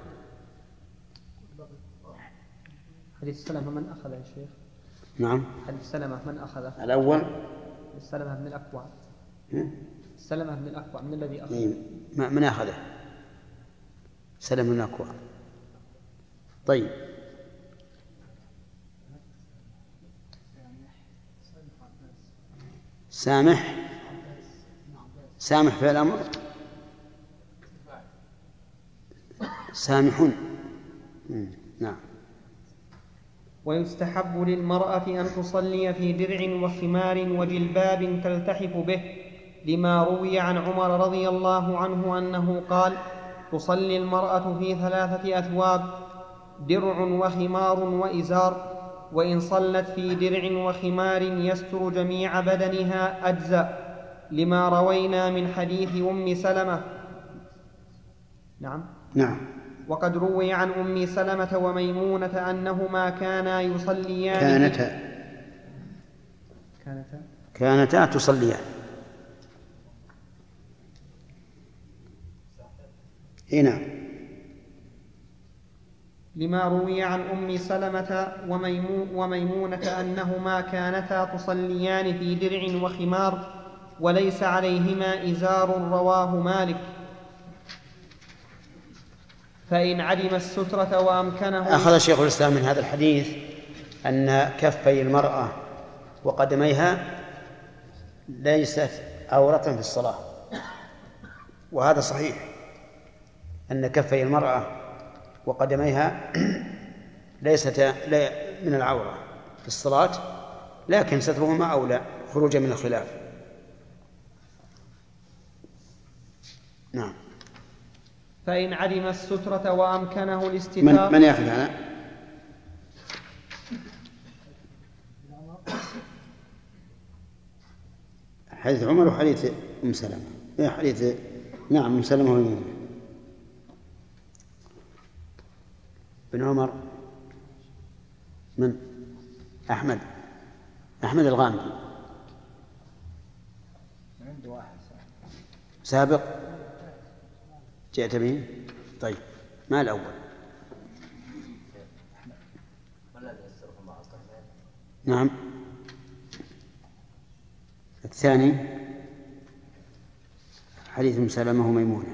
حديث سلمة من أخذه يا شيخ؟ نعم. حديث سلمة من أخذه؟ الأول سلمة بن الأكوع. سلمة بن الأكوع من الذي أخذه؟ من أخذه؟ سلمة بن الأكوع. طيب سامح في الأمر، سامحون. نعم. ويستحب للمرأة أن تصلي في درع وخمار وجلباب تلتحف به، لما روي عن عمر رضي الله عنه أنه قال: تصلي المرأة في 3 أثواب، درع وخمار وإزار، وإن صلت في درع وخمار يستر جميع بدنها أجزأ، لما روينا من حديث أم سلمة. نعم. وقد روي عن أم سلمة وميمونة أنهما كانا يصليان كانتا تصليان. هنا لما روي عن أم سلمة وميمونة أنهما كانتا تصليان في درع وخمار وليس عليهما إزار، رواه مالك. فإن علم السترة وأمكنه. أخذ شيخ الإسلام من هذا الحديث أن كفي المرأة وقدميها ليست عورة في الصلاة، وهذا صحيح أن كفي المرأة وقدميها ليست من العورة في الصلاة، لكن سترهما أولى خروجا من الخلاف. نعم. فإن علم السترة وأمكنه الاستتار. من يأخذ هذا؟ حديث عمر وحديث أم سلمة. حديث نعم أم سلمة وميمونة. بن عمر من؟ أحمد الغامدي. عنده واحد سابق جئت به. طيب ما الأول؟ نعم. الثاني حديث أم سلمة وميمونة.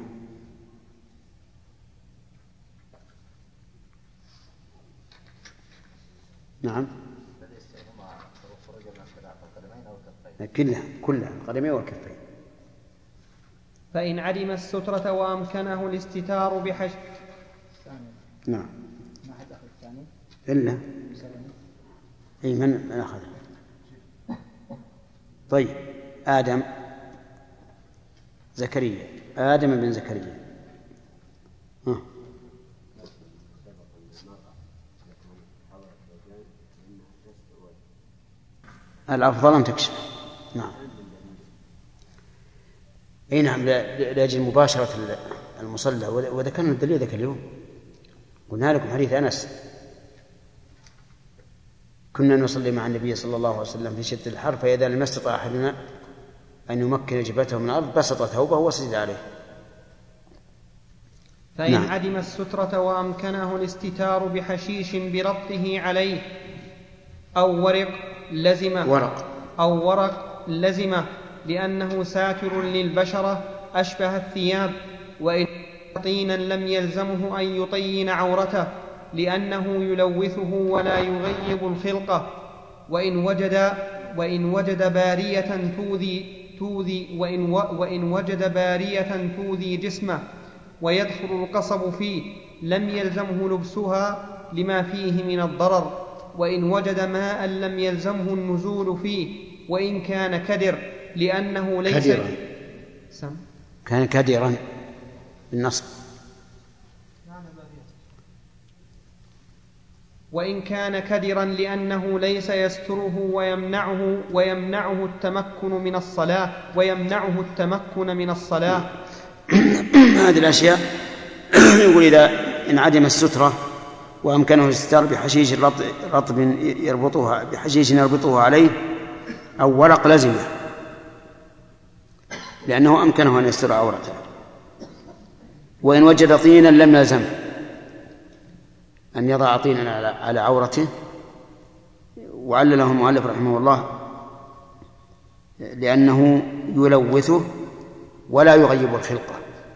نعم. كلها القدمين والكفين. فإن علم السترة وأمكنه الاستتار نعم. ما حد أخذ الثاني إلا أي من أخذه. طيب آدم زكريا، آدم بن زكريا. الأفضل أن تكشف. نعم. أي نعم، لأجل مباشرة المصلى. وذكرنا الدليل ذاك اليوم، قلنا لكم حديث أنس: كنا نصلي مع النبي صلى الله عليه وسلم في شدة الحر، فإذا لم يستطع أحدنا أن يمكن جبهته من الأرض بسط ثوبه وسجد عليه. فإن نعم. عدم السترة وأمكنه الاستتار بحشيش بربطه عليه أو ورق لزمه لأنه ساتر للبشرة أشبه الثياب. وإن طينا لم يلزمه أن يطين عورته لأنه يلوثه ولا يغيب الخلقة. وإن وجد بارية تؤذي جسمه ويدخل القصب فيه لم يلزمه لبسها لما فيه من الضرر. وإن وجد ماء لم يلزمه النزول فيه وإن كان كدر لأنه ليس كان كدرا بالنصب. وإن كان كدرا لأنه ليس يستره ويمنعه التمكن من الصلاة. هذه الأشياء يقول إذا انعدم السترة وأمكنه الاستتار بحشيش رطب يربطوها عليه أو ورق لزمه لأنه أمكنه أن يستر عورته. وإن وجد طينا لم يلزمه أن يضع طينا على عورته. وعلله المؤلف رحمه الله لأنه يلوثه ولا يغيب الخلقة.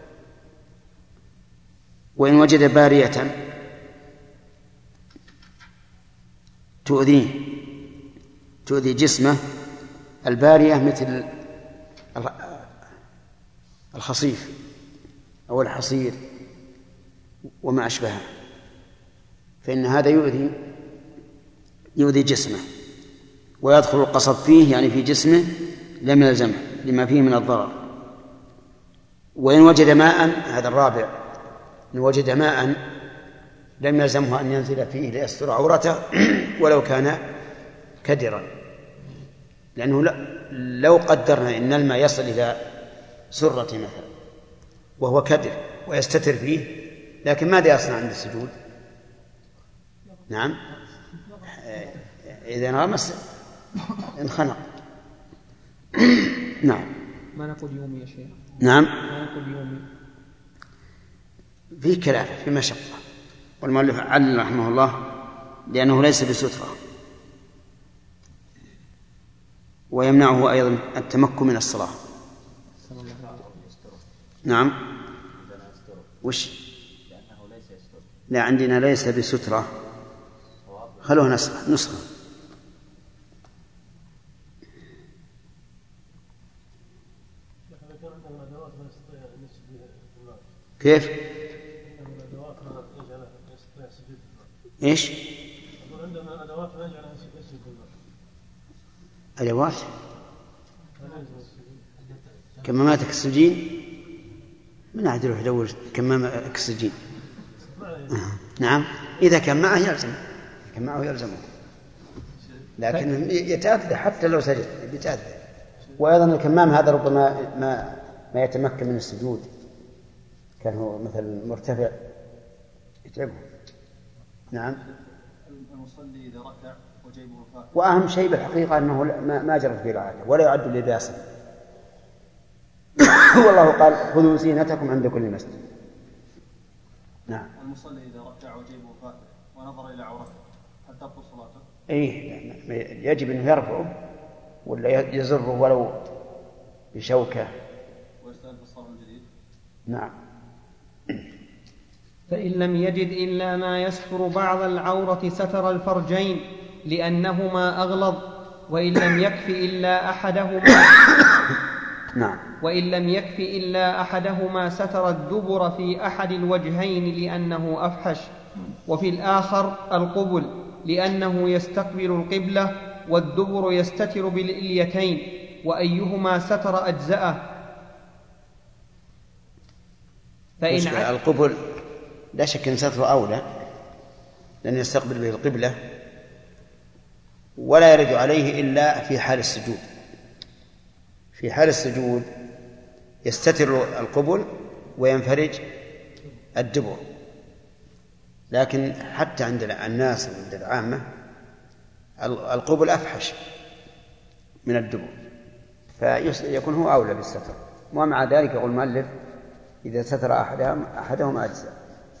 وإن وجد بارية تؤذي جسمه، البارية مثل الخصيف أو الحصير وما أشبهه، فإن هذا يؤذي جسمه ويدخل القصب فيه يعني في جسمه لم يلزمه لما فيه من الضرر. وإن وجد ماء، هذا الرابع، إن وجد ماء لم يلزمه أن ينزل فيه ليستر عورته ولو كان كدرا، لأنه لو قدرنا إن الماء يصل إلى سرة مثلا وهو كدر ويستتر فيه، لكن ماذا يصنع عند السجود؟ نعم، إذا انغمس انخنق. نعم. ما نقول يومي يا شيخ؟ نعم، ما نقول يومي. في كلام في مشقة، والمؤلف علل رحمه الله لأنه ليس بسترة، ويمنعه أيضا التمكن من الصلاة. نعم. وش؟ لا، عندنا ليس بسترة، خلوه نسخة. كيف؟ إيش؟ عندنا أدوات ما يجعلها يسجد بالله. أدوات؟ كمامات أكسجين؟ من أحد يروح يدور كمامة أكسجين؟ نعم، إذا كان معه يلزم، كان معه يلزمه، لكن يتأذى حتى لو سجد يتأذى. وأيضا الكمام هذا ربما ما يتمكن من السجود، كان هو مثلا مرتفع يتعبه. نعم. المصلي إذا ركع وجيبه فاقد. وأهم شيء بالحقيقة أنه ما جرت به العادة ولا يعد لباسا. والله قال خذوا زينتكم عند كل مسجد. نعم. المصلي إذا ركع وجيبه فاقد ونظر إلى عورته هل تبطل صلاته؟ إيه، يجب أن يرفعه ولا يزره ولو بشوكة ويستأنف الصلاة من جديد. نعم. فإن لم يجد إلا ما يستر بعض العورة ستر الفرجين لأنهما أغلظ، وإن لم يكف إلا أحدهما نعم. وإن لم يكف إلا أحدهما ستر الدبر في أحد الوجهين لأنه أفحش، وفي الآخر القبل لأنه يستقبل القبلة، والدبر يستتر بالإليتين، وأيهما ستر أجزأه. فإن القبل لا شك أن ستره أولى لأن يستقبل به القبلة، ولا يرد عليه إلا في حال السجود. في حال السجود يستتر القبل وينفرج الدبر، لكن حتى عند الناس وعند العامة القبل أفحش من الدبر، فيكون هو أولى بالستر. ومع ذلك يقول المؤلف إذا ستر أحدهما أجزاء.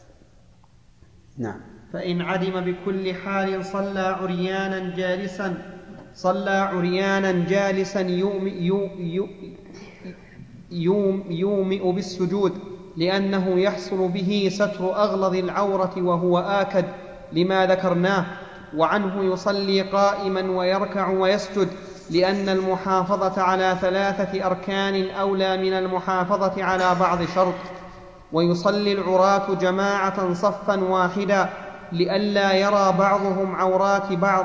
نعم. فإن عدم بكل حال صلى عريانا جالسا يومئ بالسجود، لأنه يحصل به ستر أغلظ العورة وهو آكد لما ذكرناه. وعنه يصلي قائما ويركع ويسجد، لأن المحافظة على 3 أركان أولى من المحافظة على بعض شرط. ويصلي العراة جماعة صفا واحدا لئلا يرى بعضهم عورات بعض،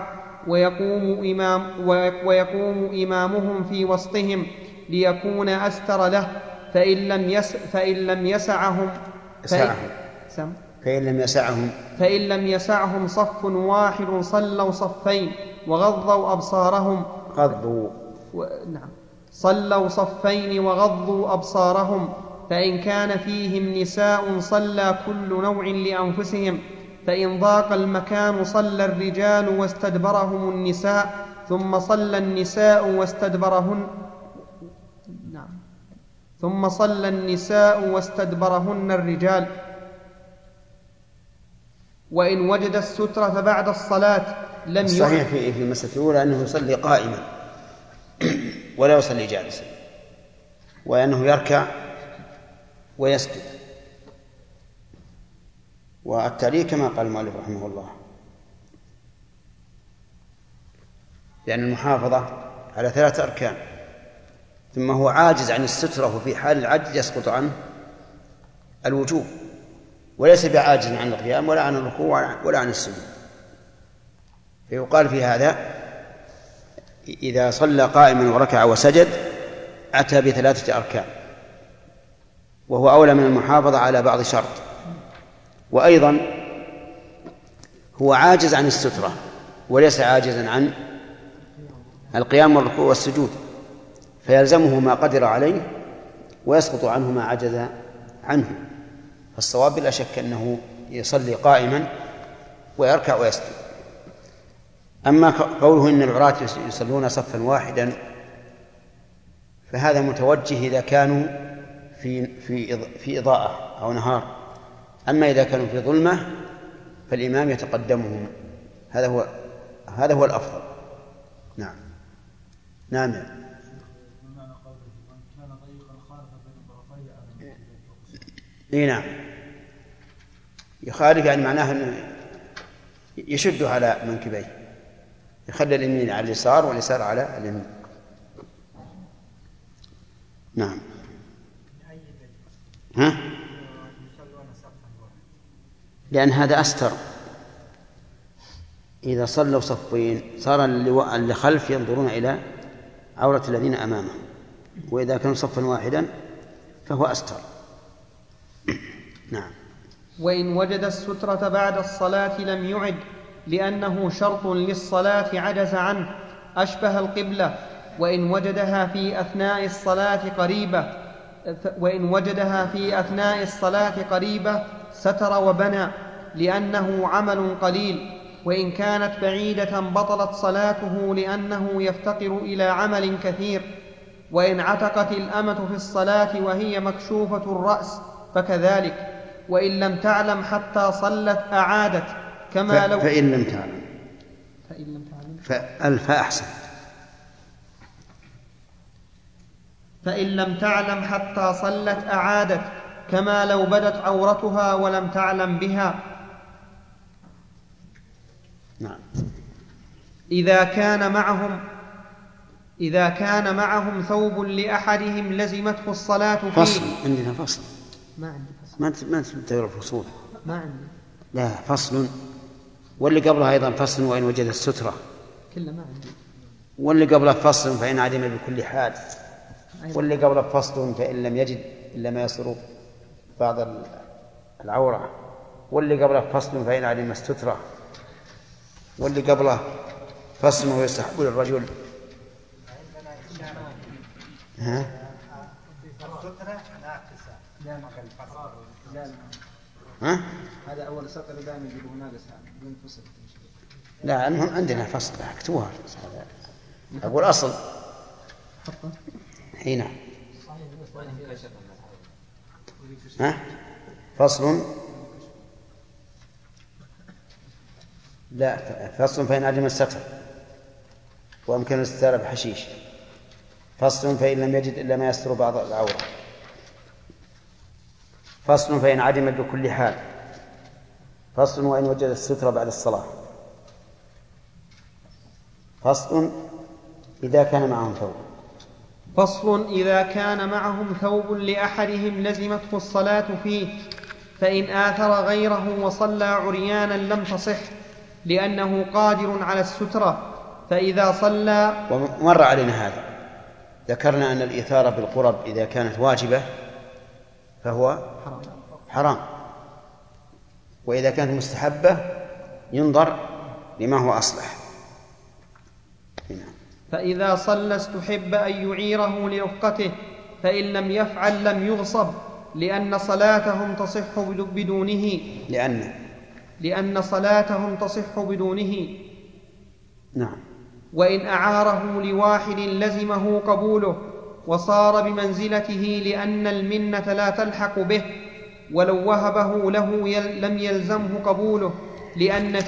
ويقوم إمامهم في وسطهم ليكون أستر له. فإن لم يسعهم صف واحد صلوا صفين وغضوا أبصارهم. صلوا صفين وغضوا أبصارهم. فإن كان فيهم نساء صلى كل نوع لأنفسهم. فإن ضاق المكان صلى الرجال واستدبرهم النساء، ثم صلى النساء واستدبرهن الرجال. وإن وجد السترة بعد الصلاة لم الصحيح في المسألة الأولى أنه يصلي قائما ولا يصلي جالسا، وأنه يركع ويسجد. والتعليق كما قال المؤلف رحمه الله، لأن المحافظة على 3 أركان، ثم هو عاجز عن السترة، وفي حال العجز يسقط عنه الوجوب، وليس بعاجز عن القيام ولا عن الركوع ولا عن السجود. فيقال في هذا إذا صلى قائما وركع وسجد أتى ب3 أركان، وهو أولى من المحافظة على بعض شرط. وأيضا هو عاجز عن السترة وليس عاجزا عن القيام والركوع والسجود، فيلزمه ما قدر عليه ويسقط عنه ما عجز عنه. فالصواب بلا شك أنه يصلي قائما ويركع ويسجد. أما قوله إن العراة يصلون صفا واحدا فهذا متوجه إذا كانوا في إضاءة أو نهار. أما إذا كانوا في ظلمة فالإمام يتقدمهم، هذا هو الأفضل. نعم. نعم. نعم، يخالف يعني معناه أنه يشد على منكبيه، يخلي اليمين على اليسار واليسار على اليمين. نعم. لأن هذا أستر. إذا صلوا صفين صار اللي خلف ينظرون إلى عورة الذين أمامهم، وإذا كانوا صفا واحدا فهو أستر. نعم. وإن وجد السترة بعد الصلاة لم يعد، لأنه شرط للصلاة عجز عنه، أشبه القبلة. وإن وجدها في أثناء الصلاة قريبة ستر وبنى، لأنه عمل قليل. وإن كانت بعيدة بطلت صلاته، لأنه يفتقر إلى عمل كثير. وإن عتقت الأمة في الصلاة وهي مكشوفة الرأس فكذلك. وإن لم تعلم حتى صلت أعادت، كما لو فإن لم تعلم فأحسن. فإن لم تعلم حتى صلت أعادت، كما لو بدت عورتها ولم تعلم بها. نعم. إذا كان معهم ثوب لأحدهم لزمته الصلاة فيه. فصل، عندنا فصل. ما عندي فصل. ما تدور فصول. ما عندي. لا، فصل. واللي قبلها أيضا فصل وإن وجد السترة. كله ما عندي. واللي قبله فصل فإن عدم بكل حال. واللي قبله فصل فإن لم يجد إلا ما يصر بعض العورة. واللي قبله فصل فإن عدم السترة. واللي قبله فصل ويستحب للرجل. ها؟ ها؟ هذا أول سطر دائما يجيبه ناقص بدون فصل. لا، عندنا فصل اكتبوها. أقول أصل. هنا. ها؟ فصل. لا، فصل فإن عدم الستر وأمكن الاستتارة بحشيش. فصل فإن لم يجد إلا ما يستر بعض العورة. فصل فإن عدم بكل حال. فصل وإن وجد الستر بعد الصلاة. فصل إذا كان معهم ثوب. فصل إذا كان معهم ثوب لأحدهم لزمته الصلاة فيه، فإن آثر غيره وصلى عريانا لم تصح، لأنه قادر على السترة. فإذا صلى. ومر علينا هذا، ذكرنا أن الإثارة بالقرب إذا كانت واجبة فهو حرام، وإذا كانت مستحبة ينظر لما هو أصلح. فإذا صلى استحب أن يعيره لرفقته، فإن لم يفعل لم يغصب، لأن صلاتهم تصح بدونه. لأن صلاتهم تصح بدونه. نعم. وإن أعاره لواحد لزمه قبوله، وصار بمنزلته، لأن المنة لا تلحق به، ولو وهبه له لم يلزمه قبوله، لأن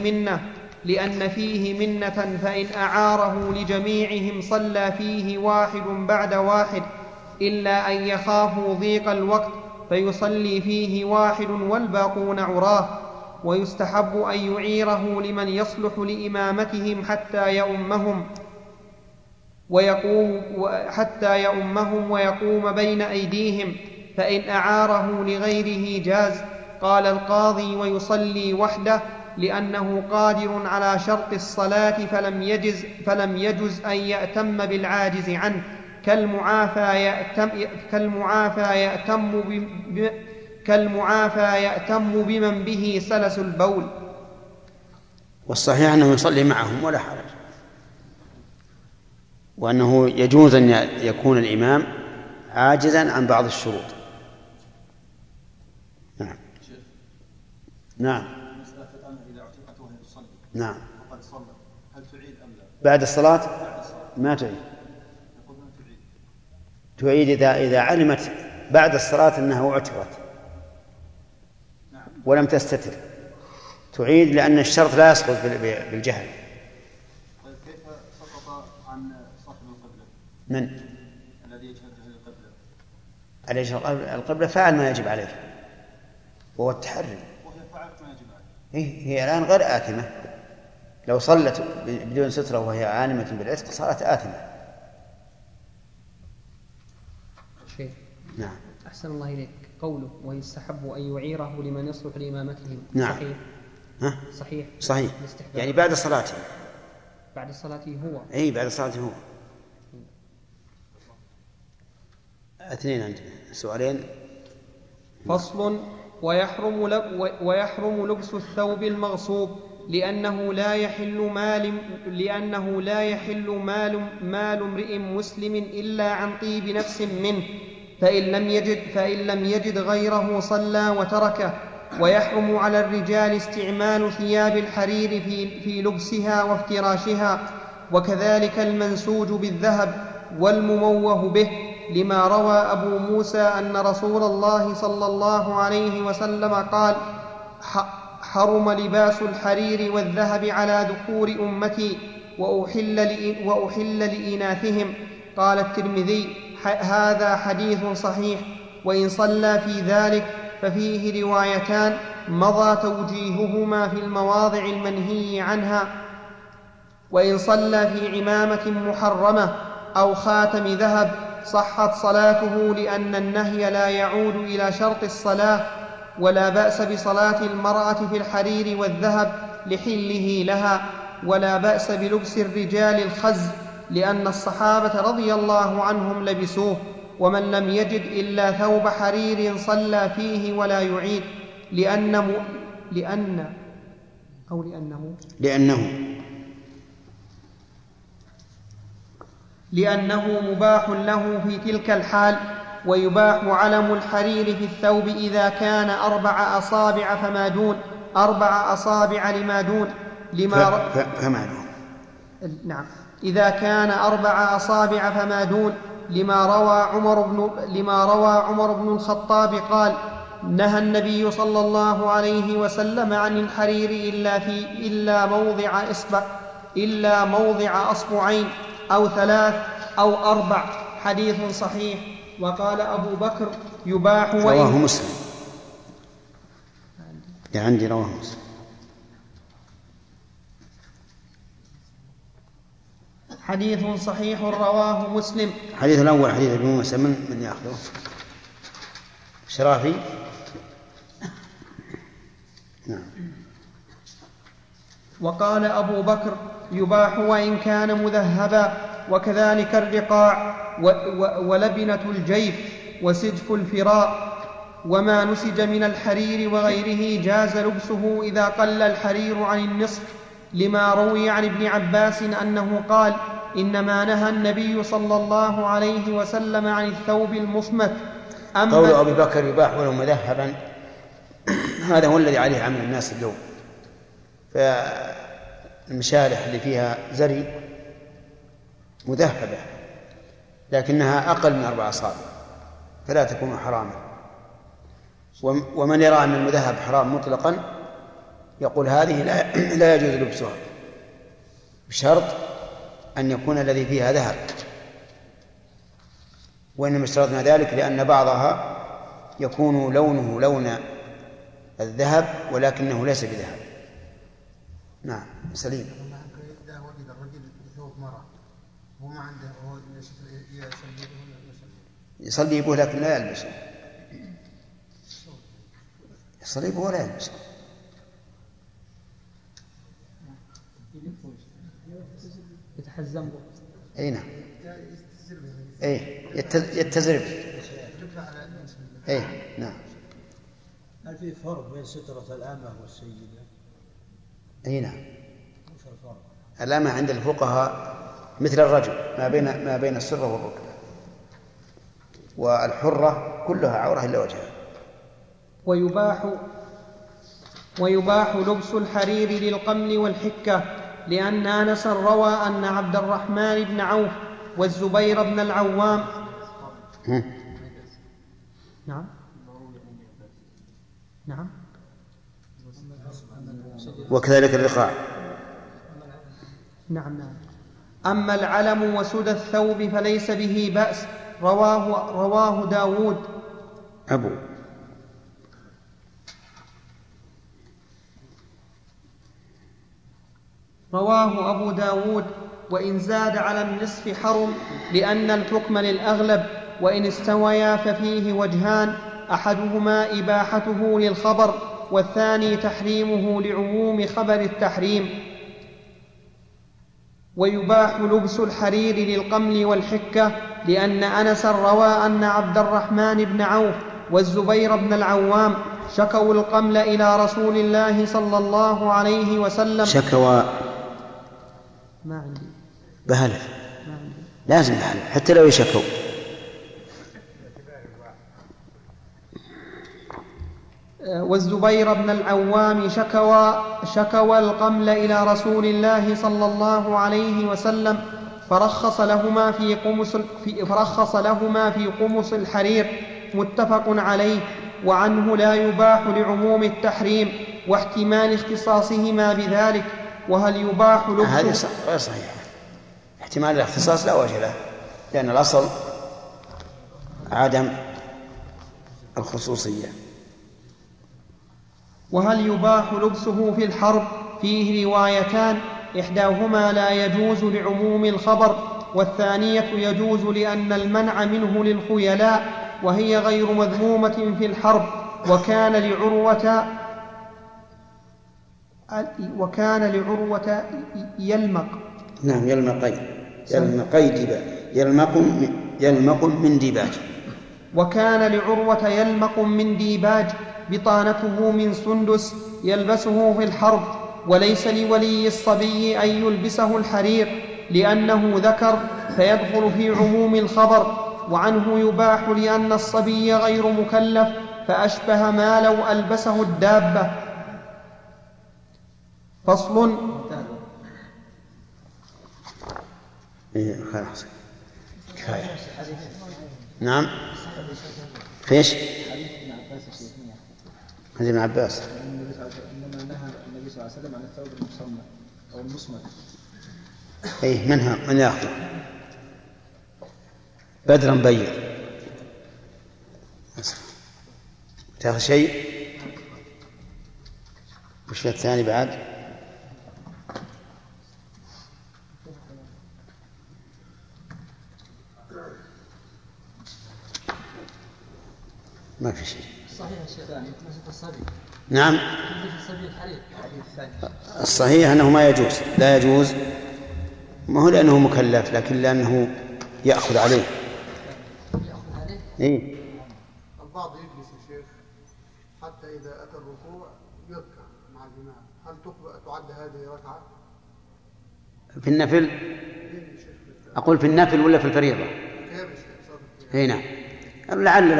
فيه منة. فإن أعاره لجميعهم صلى فيه واحد بعد واحد، إلا أن يخافوا ضيق الوقت فيصلي فيه واحد والباقون عراه. ويستحب أن يعيره لمن يصلح لإمامتهم حتى يؤمهم ويقوم بين أيديهم. فإن أعاره لغيره جاز. قال القاضي: ويصلي وحده، لأنه قادر على شرط الصلاة فلم يجز أن يأتم بالعاجز عنه، كالمعافى يأتم بمن به سلس البول. والصحيح أنه يصلي معهم ولا حرج، وأنه يجوز أن يكون الإمام عاجزا عن بعض الشروط. نعم. نعم. نعم. هل تعيد أم لا؟ بعد الصلاة ما تعيد. تعيد إذا علمت بعد الصلاة أنها اعتقت ولم تستتر، تعيد، لأن الشرط لا يسقط بالجهل. طيب كيف سقط عن صاحب القبلة؟ من؟ الذي يتوجه للقبلة. عليه القبلة فعل ما يجب عليه، وهو التحري. وهي فعلت ما يجب عليه. هي الآن غير آثمة. لو صلت بدون سترة وهي عالمة بالعتق صارت آثمة. شيء. نعم. أحسن الله إليك، قوله ويستحب أن يعيره لمن يصلح لإمامتهم. نعم. صحيح؟ ها؟ صحيح. صحيح. يعني بعد صلاته. بعد صلاته هو. أي بعد صلاته هو. 2 عندنا سؤالين. فصل: ويحرم لبس الثوب المغصوب لأنه لا يحل مال امرئ مسلم إلا عن طيب نفس منه، فإن لم يجد غيره صلى وتركه. ويحرم على الرجال استعمال ثياب الحرير في لبسها وافتراشها، وكذلك المنسوج بالذهب والمموه به، لما روى أبو موسى أن رسول الله صلى الله عليه وسلم قال: حرم لباس الحرير والذهب على ذكور أمتي وأحل لإناثهم. قال الترمذي: هذا حديث صحيح. وإن صلى في ذلك ففيه روايتان مضى توجيههما في المواضع المنهي عنها. وإن صلى في عمامة محرمة أو خاتم ذهب صحت صلاته، لأن النهي لا يعود إلى شرط الصلاة. ولا بأس بصلاة المرأة في الحرير والذهب لحله لها. ولا بأس بلبس الرجال الخز، لأن الصحابة رضي الله عنهم لبسوه. ومن لم يجد إلا ثوب حرير صلى فيه ولا يعيد، لأنه مباح له في تلك الحال. ويباح علم الحرير في الثوب إذا كان 4 أصابع فما دون، 4 أصابع لما دون، نعم، إذا كان 4 أصابع فما دون، لما روى عمر بن الخطاب قال: نهى النبي صلى الله عليه وسلم عن الحرير إلا موضع أصبعين أو 3 أو 4. حديث صحيح. وقال أبو بكر: يباح رواه مسلم. عندي رواه مسلم. حديث صحيح رواه مسلم. الحديث الأول حديث ابن موسى من يأخذه؟ شرافي. نعم. وقال أبو بكر: يباح وإن كان مذهبا. وكذلك الرقاع ولبنة الجيف وسجف الفراء. وما نسج من الحرير وغيره جاز لبسه إذا قل الحرير عن النصف، لما روي عن ابن عباس أنه قال: إنما نهى النبي صلى الله عليه وسلم عن الثوب المصمت. قول أبي بكر يباح ولو مذهبا، هذا هو الذي عليه عمل الناس اليوم. فالمشالح اللي فيها زري مذهبة لكنها أقل من 4 أصابع فلا تكون حراما. ومن يرى أن المذهب حرام مطلقا يقول هذه لا يجوز لبسها، بشرط أن يكون الذي فيها ذهب. وإنما اشترطنا ذلك لأن بعضها يكون لونه لون الذهب ولكنه ليس بذهب. نعم. سليم. إذا وجد الرجل بثوب مرأة وما عنده يصلي به لكن لا يلبسه، يصلي به ولا يلبسه. يتحزم به. أي نعم. أي يتزر به. أي نعم. هل في فرق بين سترة الأمة والسيدة؟ أي نعم. الأمة عند الفقهاء مثل الرجل ما بين السرة والركبة، والحرة كلها عورة إلا وجهها. ويباح لبس الحرير للقمل والحكة، لأن أنس روى أن عبد الرحمن بن عوف والزبير بن العوام نعم وكذلك الرقاع. نعم. أما العلم وسدى الثوب فليس به بأس. رواه داود رواه أبو داود. وإن زاد على النصف حرم، لأن الحكم للأغلب، وإن استويا ففيه وجهان، أحدهما إباحته للخبر، والثاني تحريمه لعموم خبر التحريم. ويباح لبس الحرير للقمل والحكة، لأن أنس روى أن عبد الرحمن بن عوف والزبير بن العوام شكوا القمل إلى رسول الله صلى الله عليه وسلم. شكوا ما عندي بهلف، لازم بهلف حتى لو يشكوا. والزبير بن العوام شكوا القمل إلى رسول الله صلى الله عليه وسلم، فرخص لهما في قمص الحرير، متفق عليه. وعنه لا يباح لعموم التحريم واحتمال اختصاصهما بذلك. وهل يباح لبس؟ هذه غير صحيحة، احتمال الاختصاص لا وجه له، لأن الأصل عدم الخصوصية. وهل يباح لبسه في الحرب؟ فيه روايتان، إحداهما لا يجوز لعموم الخبر، والثانية يجوز لأن المنع منه للخيلاء، وهي غير مذمومة في الحرب. وكان لعروة يلمق. نعم يلمق من ديباج. وكان لعروة يلمق من ديباج، بطانته من سندس، يلبسه في الحرب. وليس لولي الصبي أن يلبسه الحرير، لأنه ذكر فيدخل في عموم الخبر. وعنه يباح لأن الصبي غير مكلف، فأشبه ما لو ألبسه الدابة. فصل. خلاص كفاية. نعم فيش حديث ابن عباس إنما نهى النبي صلى الله عليه وسلم عن الثوب المصمم أو المصمت. أي من يأخذ بدرا بين تأخذ شيء. وش الثاني بعد؟ ما في شيء. صحيح الشيخ الصبي. نعم الصبي الحرير. الصحيح أنه ما يجوز، لا يجوز، ما هو لأنه مكلف، لكن لأنه يأخذ عليه. إيه؟ البعض يجلس يا شيخ حتى إذا أتى الركوع يركع مع الإمام، هل تعد هذه ركعة؟ في النفل؟ أقول في النفل ولا في الفريضة؟ إيه نعم. لعل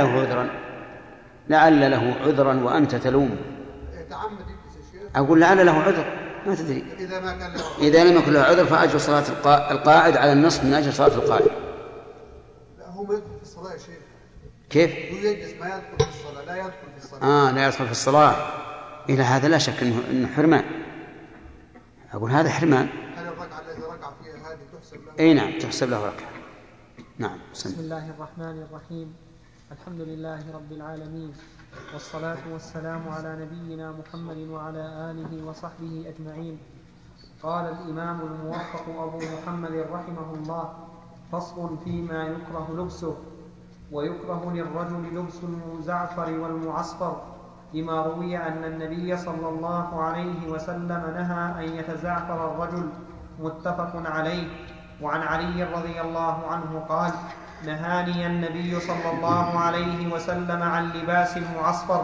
له عذرا وأنت تلومه. يتعمد يجلس يا شيخ. أقول لعل له عذر، ما تدري. إذا لم يكن له عذر فأجر صلاة القاعد على النصف من أجر صلاة القائم. لا هو ما يدخل في الصلاة يا شيخ. كيف؟ هو يجلس ما يدخل في الصلاة، لا يدخل في الصلاة. لا يدخل في الصلاة. إلى هذا لا شك إنه حرمان. أقول هذا حرمان. هل الركعة التي ركع فيها هذه تحسب له؟ أي نعم تحسب له ركعة. نعم. بسم الله الرحمن الرحيم. الحمد لله رب العالمين، والصلاة والسلام على نبينا محمد وعلى آله وصحبه أجمعين. قال الإمام الموفق أبو محمد رحمه الله: فصل فيما يكره لبسه. ويكره للرجل لبس المزعفر والمعصفر، لما روي أن النبي صلى الله عليه وسلم نهى أن يتزعفر الرجل، متفق عليه. وعن علي رضي الله عنه قال: نهاني النبي صلى الله عليه وسلم عن لباس المعصفر،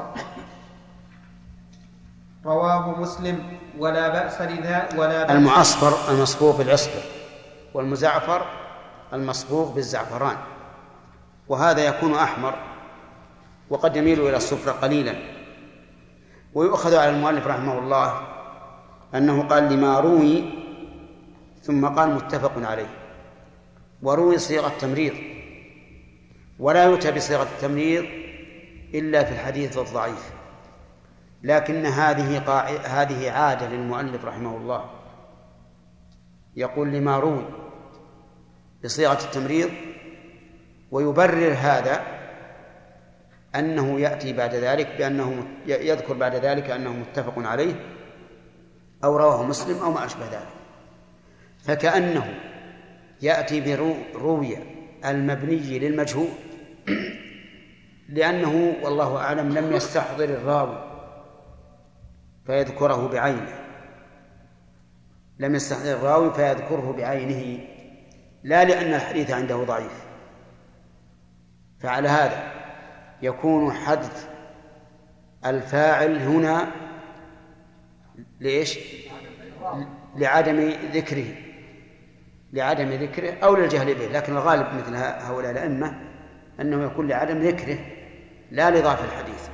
رواه مسلم. ولا بأس لذلك. المعصفر المصبوغ بالعصفر، والمزعفر المصبوغ بالزعفران، وهذا يكون أحمر وقد يميل إلى الصفر قليلا. ويؤخذ على المؤلف رحمه الله أنه قال لما روي ثم قال متفق عليه. وروي صيغة تمريض، ولا يؤتى بصيغة التمريض إلا في الحديث الضعيف، لكن هذه عادة للمؤلف رحمه الله، يقول لما روي بصيغة التمريض، ويبرر هذا أنه يأتي بعد ذلك بأنه يذكر بعد ذلك أنه متفق عليه أو رواه مسلم أو ما أشبه ذلك. فكأنه يأتي بروي المبني للمجهول لأنه والله أعلم لم يستحضر الراوي فيذكره بعينه، لم يستحضر الراوي فيذكره بعينه، لا لأن الحديث عنده ضعيف. فعلى هذا يكون حذف الفاعل هنا لإيش؟ لعدم ذكره أو للجهل به، لكن الغالب مثل هؤلاء الأئمة أنه يكون لعدم ذكره لا لضعف الحديث.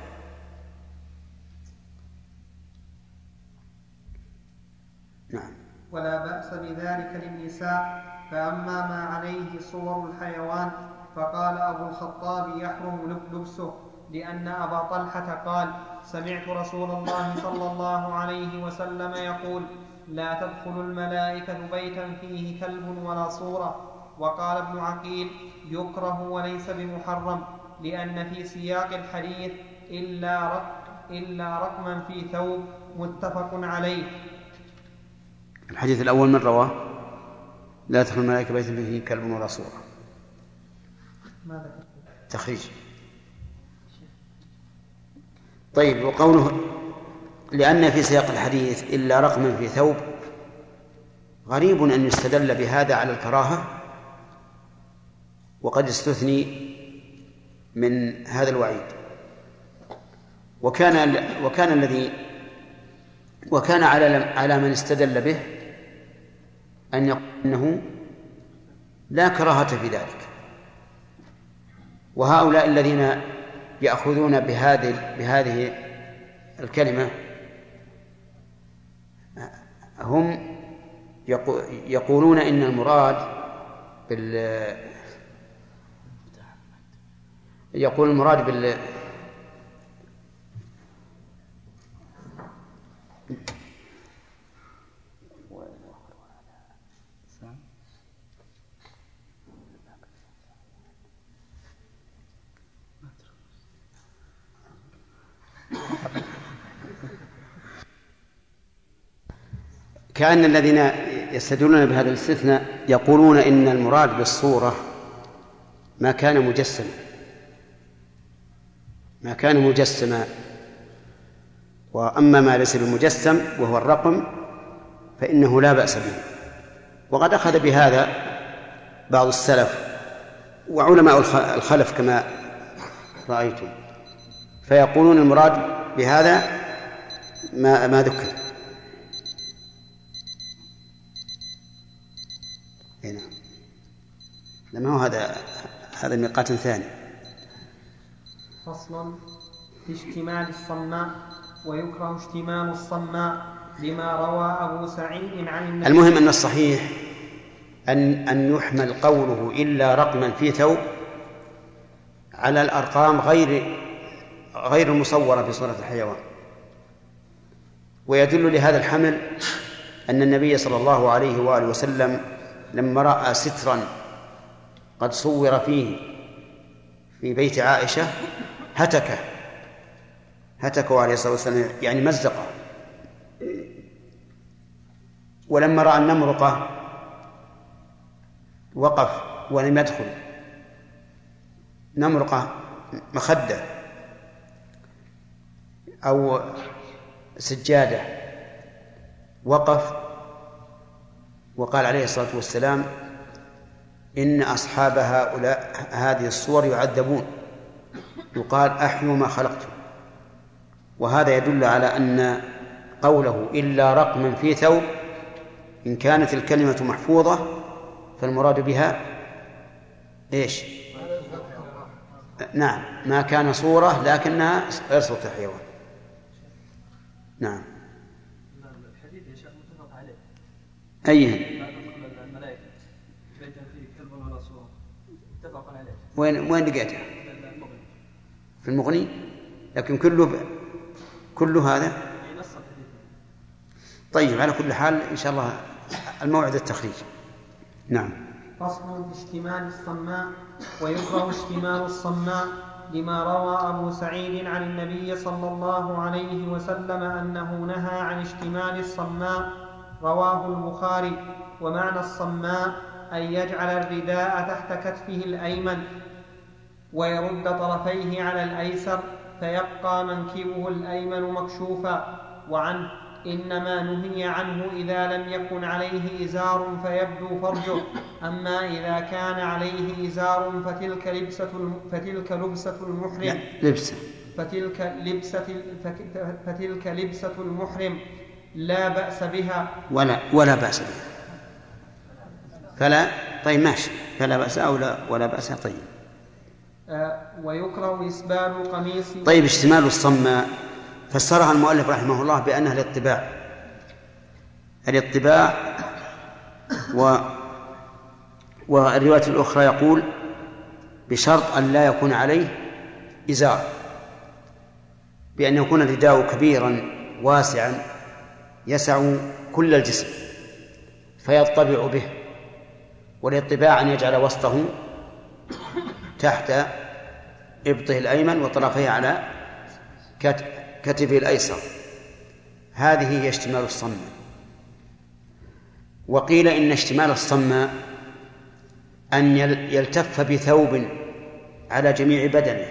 نعم. ولا بأس بذلك للنساء. فأما ما عليه صور الحيوان فقال أبو الخطاب يحرم لبسه، لأن أبا طلحة قال: سمعت رسول الله صلى الله عليه وسلم يقول: لا تدخل الملائكة بيتا فيه كلب ولا صورة. وقال ابن عقيل: يكره وليس بمحرم، لأن في سياق الحديث إلا رقما في ثوب، متفق عليه. الحديث الأول من رواه: لا تدخل الملائكة بيتا فيه كلب ولا صورة. تخريج. طيب، وقوله لأن في سياق الحديث إلا رقما في ثوب، غريب أن يستدل بهذا على الكراهة، وقد استثني من هذا الوعيد. وكان على من استدل به أن يقول إنه لا كراهة في ذلك. وهؤلاء الذين يأخذون بهذه الكلمة هم يقولون إن المراد كأن الذين يستدلون بهذا الاستثناء يقولون إن المراد بالصورة ما كان مجسما، وأما ما ليس بمجسم وهو الرقم فإنه لا بأس به. وقد أخذ بهذا بعض السلف وعلماء الخلف كما رأيتم، فيقولون المراد بهذا ما ذكر. هنا لما هو هذا ميقات ثاني. فصل في اشتمال الصماء. ويكره اشتمال الصماء لما روى أبو سعيد عن النبي. المهم أن الصحيح أن يحمل قوله إلا رقما في ثوب على الأرقام غير المصورة بصورة الحيوان. ويدل لهذا الحمل أن النبي صلى الله عليه وآله وسلم لما رأى سترا قد صور فيه في بيت عائشة هتكه عليه الصلاة والسلام، يعني مزقه. ولما رأى النمرقة وقف ولم يدخل، نمرقة مخدة أو سجادة، وقف وقال عليه الصلاة والسلام: إن أصحاب هذه الصور يعذبون، يقال أحيوا ما خلقتم. وهذا يدل على أن قوله إلا رقما في ثوب إن كانت الكلمة محفوظة فالمراد بها إيش؟ نعم، ما كان صورة لكنها غير صورة الحيوان. نعم. الحديث يا شيخ متفق عليه. أيه؟ الملائكة بيتا فيه كلب ولا صورة، متفق عليه. وين لقيته؟ في المغني، لكن كل هذا. طيب، على كل حال إن شاء الله الموعد التخريج. نعم. فصل في اشتمال الصماء. ويكره اشتمال الصماء لما روى أبو سعيد عن النبي صلى الله عليه وسلم أنه نهى عن اشتمال الصماء، رواه البخاري. ومعنى الصماء أن يجعل الرداء تحت كتفه الأيمن. ويرد طرفيه على الأيسر فيبقى منكبه الأيمن مكشوفا. وعنه إنما نهي عنه إذا لم يكن عليه إزار فيبدو فرجه، أما إذا كان عليه إزار فتلك لبسة المحرم لا بأس بها ولا بأس بها. فلا طيب ماشي، فلا بأس أو لا ولا بأس. طيب ويكره إسبال قميص. طيب اشتمال الصماء فسرها المؤلف رحمه الله بأنها الاطباع والرواية الأخرى يقول بشرط أن لا يكون عليه إزار، بأن يكون الرداء كبيرا واسعا يسع كل الجسم فيطبع به، والاطباع أن يجعل وسطه تحت إبطه الأيمن وطرفيه على كتفه الأيسر. هذه هي اشتمال الصماء. وقيل إن اشتمال الصماء أن يلتف بثوب على جميع بدنه،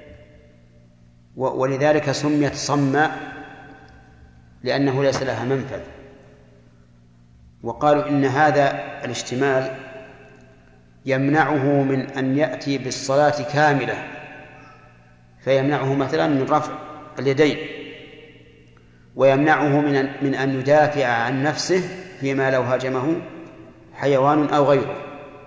ولذلك سميت صماء لأنه ليس لها منفذ. وقالوا إن هذا الاشتمال يمنعه من أن يأتي بالصلاة كاملة، فيمنعه مثلا من رفع اليدين، ويمنعه من أن يدافع عن نفسه فيما لو هاجمه حيوان أو غيره.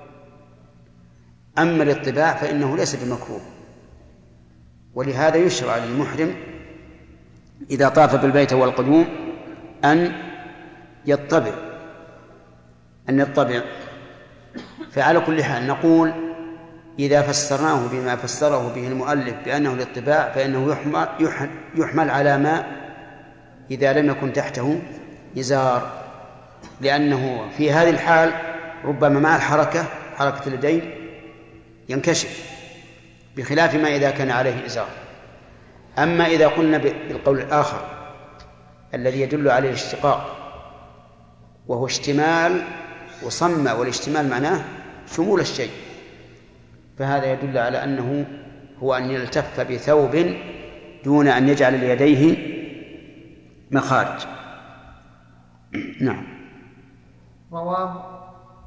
أما الاطباع فإنه ليس بمكروه، ولهذا يشرع للمحرم إذا طاف بالبيت والقدوم أن يطبع. فعلى كل حال نقول إذا فسرناه بما فسره به المؤلف بأنه الاطباع فإنه يحمل على ما إذا لم يكن تحته إزار، لأنه في هذه الحال ربما مع حركة اليدين ينكشف، بخلاف ما إذا كان عليه إزار. أما إذا قلنا بالقول الآخر الذي يدل عليه الاشتقاق وهو اشتمال وصمة، والاشتمال معناه شمول الشيء، فهذا يدل على أنه هو أن يلتف بثوب دون أن يجعل ليديه مخارج. نعم. رواه.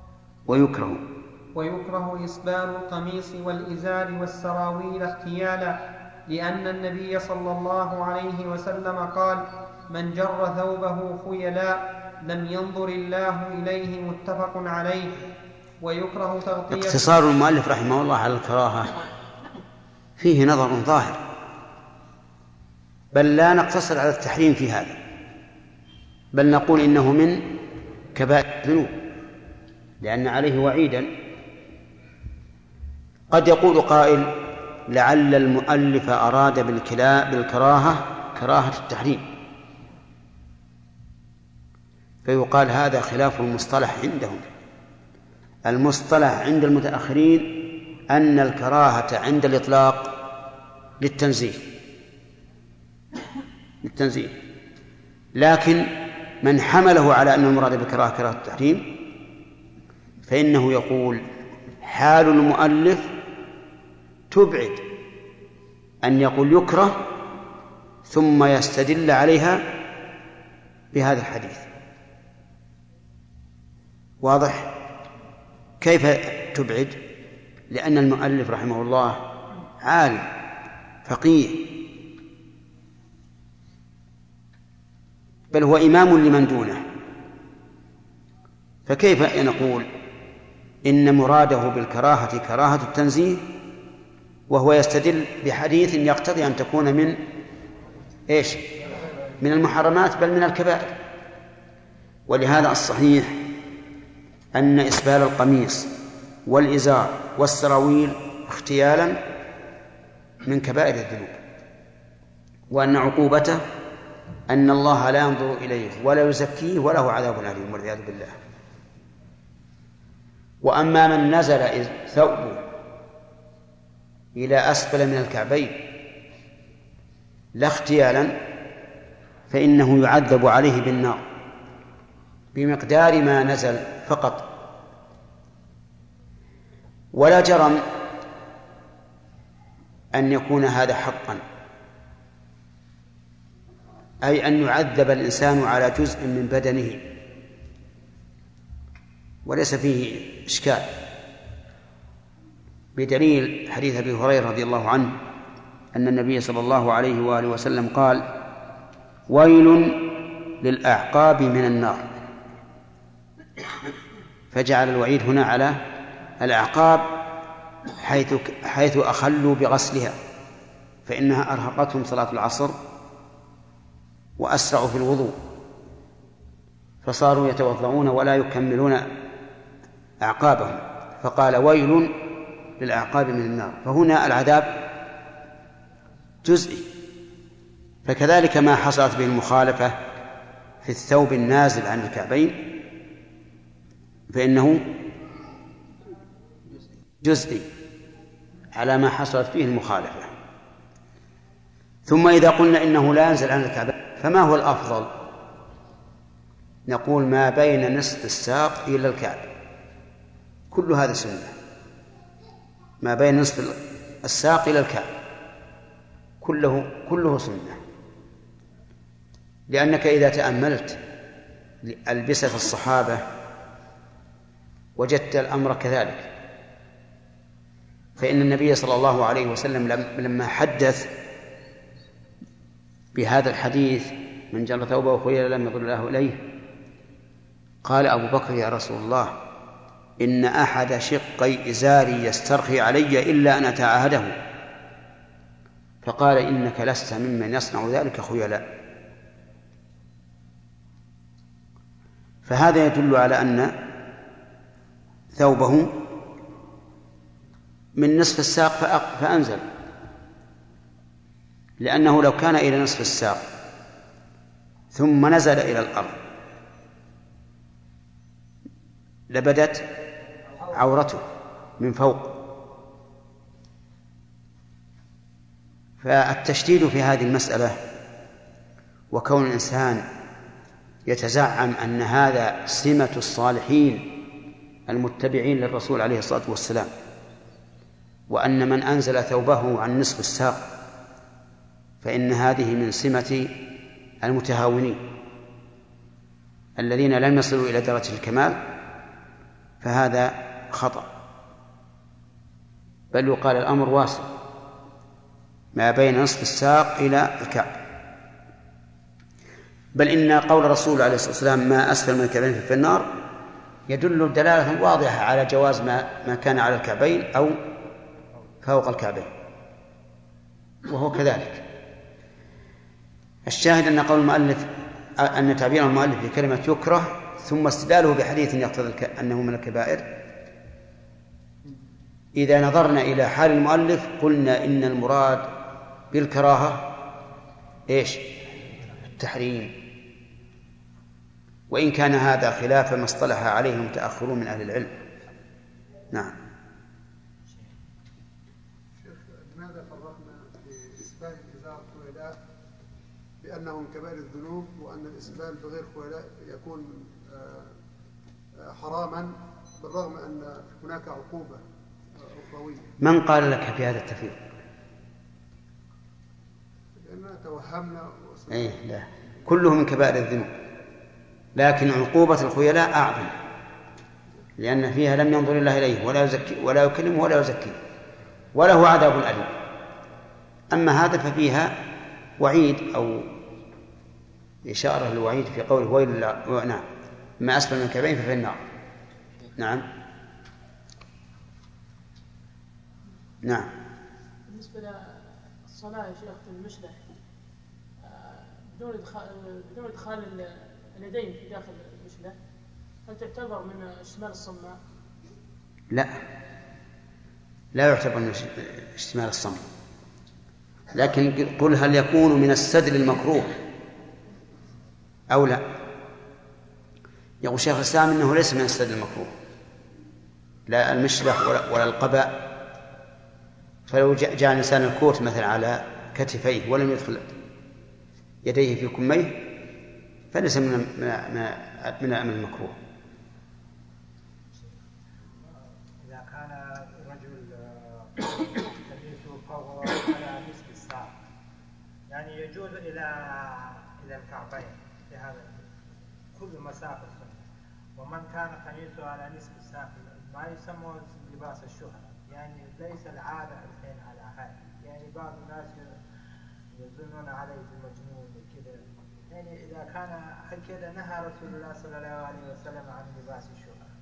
ويكره إسبال القميص والإزار والسراويل اغتيالا، لأن النبي صلى الله عليه وسلم قال: من جر ثوبه خيلاء لم ينظر الله إليه، متفق عليه. ويكره تغطية. اقتصار المؤلف رحمه الله على الكراهة فيه نظر ظاهر، بل لا نقتصر على التحريم في هذا، بل نقول إنه من كبائر الذنوب لأن عليه وعيدا. قد يقول قائل: لعل المؤلف أراد بالكراهة كراهة التحريم، فيقال هذا خلاف المصطلح عندهم. المصطلح عند المتأخرين أن الكراهة عند الإطلاق للتنزيه، لكن من حمله على أن المراد بالكراهة كراهة التحريم فإنه يقول حال المؤلف تبعد أن يقول يكره ثم يستدل عليها بهذا الحديث. واضح؟ كيف تبعد؟ لأن المؤلف رحمه الله عالم فقيه، بل هو إمام لمن دونه، فكيف نقول إن مراده بالكراهة كراهة التنزيه وهو يستدل بحديث يقتضي أن تكون من إيش؟ من المحرمات بل من الكبائر. ولهذا الصحيح أن إسبال القميص والإزار والسراويل اختيالا من كبائر الذنوب، وأن عقوبته أن الله لا ينظر إليه ولا يزكيه وله عذاب أليم والعياذ بالله. وأما من نزل ثوبه إلى أسفل من الكعبين لا اختيالا فإنه يعذب عليه بالنار بمقدار ما نزل فقط. ولا جرم أن يكون هذا حقا، أي أن يعذب الإنسان على جزء من بدنه وليس فيه إشكال، بدليل حديث أبي هريرة رضي الله عنه أن النبي صلى الله عليه وآله وسلم قال: ويل للأعقاب من النار، فجعل الوعيد هنا على الأعقاب حيث أخلوا بغسلها، فإنها أرهقتهم صلاة العصر وأسرعوا في الوضوء، فصاروا يتوضؤون ولا يكملون أعقابهم، فقال: ويل للأعقاب من النار. فهنا العذاب جزئي، فكذلك ما حصلت به المخالفة في الثوب النازل عن الكعبين فإنه جزئي على ما حصلت فيه المخالفة. ثم إذا قلنا إنه لا ينزل عن الكعبين فما هو الأفضل؟ نقول ما بين نصف الساق إلى الكعب، كل هذا سنة، ما بين نصف الساق إلى الكعب كله سنة، لأنك إذا تأملت ألبسة الصحابة وجدت الأمر كذلك، فإن النبي صلى الله عليه وسلم لما حدث بهذا الحديث: من جر ثوبه خيل لم يضر الله إليه، قال أبو بكر: يا رسول الله، إن أحد شقي إزاري يسترخي علي إلا أن أتعاهده. فقال: إنك لست ممن يصنع ذلك خيلاء. فهذا يدل على أن ثوبه من نصف الساق فأنزل، لأنه لو كان إلى نصف الساق ثم نزل إلى الأرض لبدت عورته من فوق. فالتشديد في هذه المسألة وكون الإنسان يتزعم أن هذا سمة الصالحين المتبعين للرسول عليه الصلاة والسلام، وأن من أنزل ثوبه عن نصف الساق فإن هذه من سمة المتهاونين الذين لم يصلوا إلى درجة الكمال، فهذا خطأ، بل يقال الأمر واسع ما بين نصف الساق إلى الكعب. بل إن قول الرسول عليه الصلاة والسلام: ما أسفل من الكعبين في النار، يدل دلالة واضحة على جواز ما كان على الكعبين أو فوق الكعبين، وهو كذلك. الشاهد أن قول المؤلف أن تعبير المؤلف بكلمة يكره ثم استدلاله بحديث يقتضي أنه من الكبائر، إذا نظرنا إلى حال المؤلف قلنا إن المراد بالكراهة إيش؟ التحريم، وإن كان هذا خلاف ما اصطلح عليه المتأخرون من أهل العلم. نعم. شيخ، لماذا فرقنا بإسبال الإزار خيلاء بأنه من كبائر الذنوب، وأن الإسبال بغير خيلاء يكون حراما، بالرغم أن هناك عقوبة أخروية؟ من قال لك في هذا التفريق؟ لأننا توهمنا لا، كله من كبائر الذنوب، لكن عقوبة الخيلاء أعظم، لأن فيها لم ينظر الله إليه ولا يكلمه ولا يزكيه وله عذاب أليم. أما هذا ففيها وعيد أو إشارة للوعيد في قوله: ويل نعم ما أسفل من الكعبين ففي النار. نعم. نعم. بالنسبة للصلاة يا شيخ في المشلح بدون إدخال اليدين في داخل المشلح، هل تعتبر من اشتمال الصماء؟ لا يعتبر من اشتمال الصماء، لكن قل هل يكون من السدل المكروه أو لا؟ يقول شيخ الإسلام إنه ليس من السدل المكروه، لا المشلح ولا القباء. فلو جاء الإنسان الكوت مثلا على كتفيه ولم يدخل يديه في كميه فليس من المكروه. إذا كان الرجل يلبس فوق يعني يجوز إلى الكعبين في هذا كل مسافة سنة. ومن كان قميصه على نصف الساق ما يسمى لباس الشهرة، يعني ليس العادة الحين على هذا، يعني بعض الناس يظنون عليه المجنون وكذا، يعني إذا كان هكذا نهى رسول الله صلى الله عليه وسلم عن لباس الشهرة.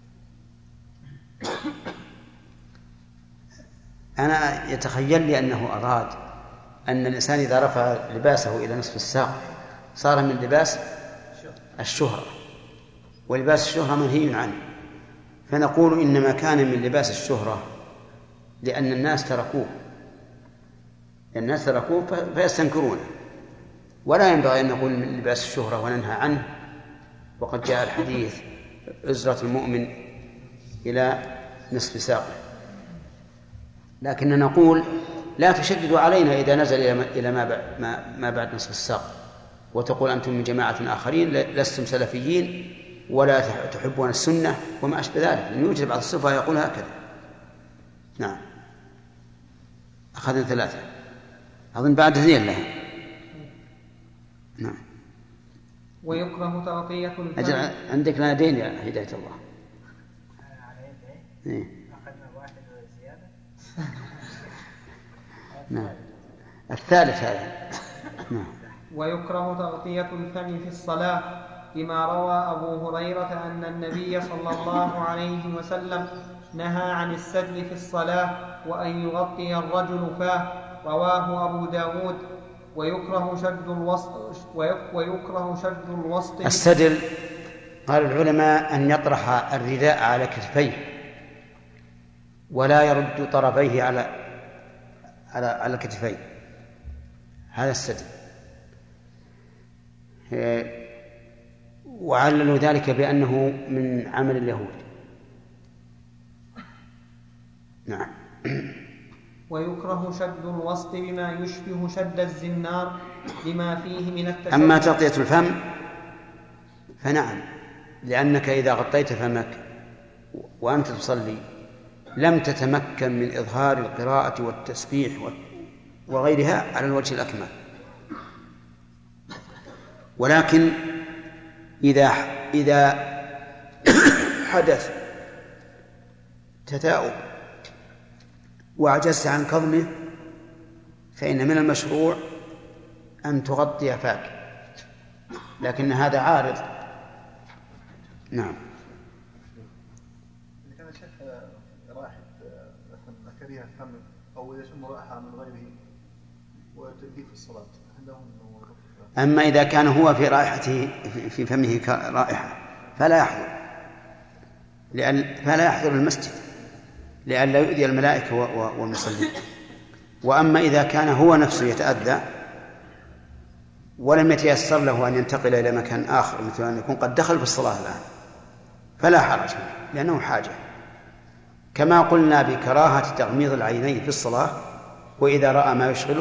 أنا يتخيل لي أنه أراد أن الإنسان إذا رفع لباسه إلى نصف الساق صار من لباس الشهرة، ولباس الشهرة منهي عنه، فنقول إنما كان من لباس الشهرة لأن الناس تركوه فيستنكرونه، ولا ينبغي أن نقول من لباس الشهرة وننهى عنه، وقد جاء الحديث إزرة المؤمن إلى نصف ساقه. لكن نقول لا تشددوا علينا إذا نزل إلى ما بعد نصف الساق، وتقول أنتم من جماعة آخرين لستم سلفيين ولا تحبون السنة وما أشبه ذلك، لأن يوجد بعض الصفة يقول هكذا. نعم، أخذنا 3 أظن بعد زين لها. نعم. ويكره تغطية الفم. أجل عندك نادين يا هداية الله. إيه؟ أخذنا 1 وزيادة. نعم، الثالث هذا. نعم. ويكره تغطية الفم في الصلاة لما روى أبو هريرة أن النبي صلى الله عليه وسلم نهى عن السدل في الصلاة وأن يغطي الرجل فاه، رواه أبو داود. ويكره شد الوسط. السدل قال العلماء أن يطرح الرداء على كتفيه ولا يرد طرفيه على كتفيه، هذا السدل. وعللوا ذلك بأنه من عمل اليهود. نعم. ويكره شد الوسط بما يشبه شد الزنار لما فيه من التشبه. أما تغطية الفم فنعم، لأنك إذا غطيت فمك وأنت تصلي لم تتمكن من إظهار القراءة والتسبيح وغيرها على الوجه الأكمل. ولكن إذا حدث تثاؤب وعجزت عن كظمه فإن من المشروع أن تغطي فاك، لكن هذا عارض. نعم. إذا كان شيخ رائحة كريهة الفم أو يشم رائحة من غيره وتأتي في الصلاة عندهم. أما إذا كان هو في رائحته في فمه رائحة فلا يحضر المسجد لئلا يؤذي الملائكة والمصلين. وأما إذا كان هو نفسه يتأذى ولم يتيسر له أن ينتقل إلى مكان آخر، مثل أن يكون قد دخل في الصلاة الآن، فلا حرج لأنه حاجة، كما قلنا بكراهة تغميض العينين في الصلاة، وإذا رأى ما يشغله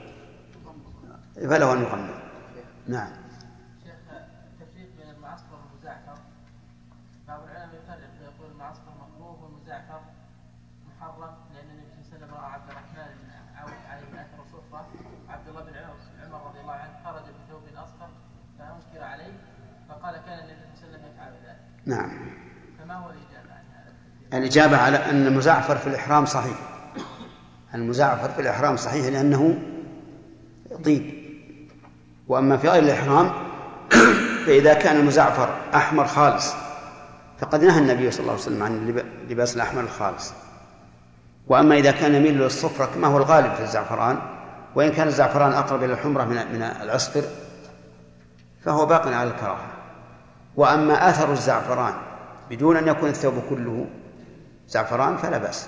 فله أن يغمض. نعم. شيخ، التفريق بين المعصفر والمزعفر، بعض العلماء يفرق ويقول المعصفر مكروه والمزعفر محرم، لأن النبي صلى الله عليه وسلم رأى عبد الرحمن بن عوف عليه أثر صفرة، عبد الله بن عمر رضي الله عنه خرج بثوب أصفر فأنكر عليه فقال كان النبي صلى الله عليه وسلم يفعل ذلك. نعم. فما هو الإجابة عن هذا؟ الإجابة على أن المزعفر في الإحرام صحيح، المزعفر في الإحرام صحيح لأنه طيب. وأما في غير الإحرام فإذا كان المزعفر أحمر خالص فقد نهى النبي صلى الله عليه وسلم عن لباس الأحمر الخالص. وأما إذا كان يميل للصفرة كما هو الغالب في الزعفران، وإن كان الزعفران أقرب إلى الحمرة من العصفر فهو باق على الكراهة. وأما أثر الزعفران بدون أن يكون الثوب كله زعفران فلا بأس.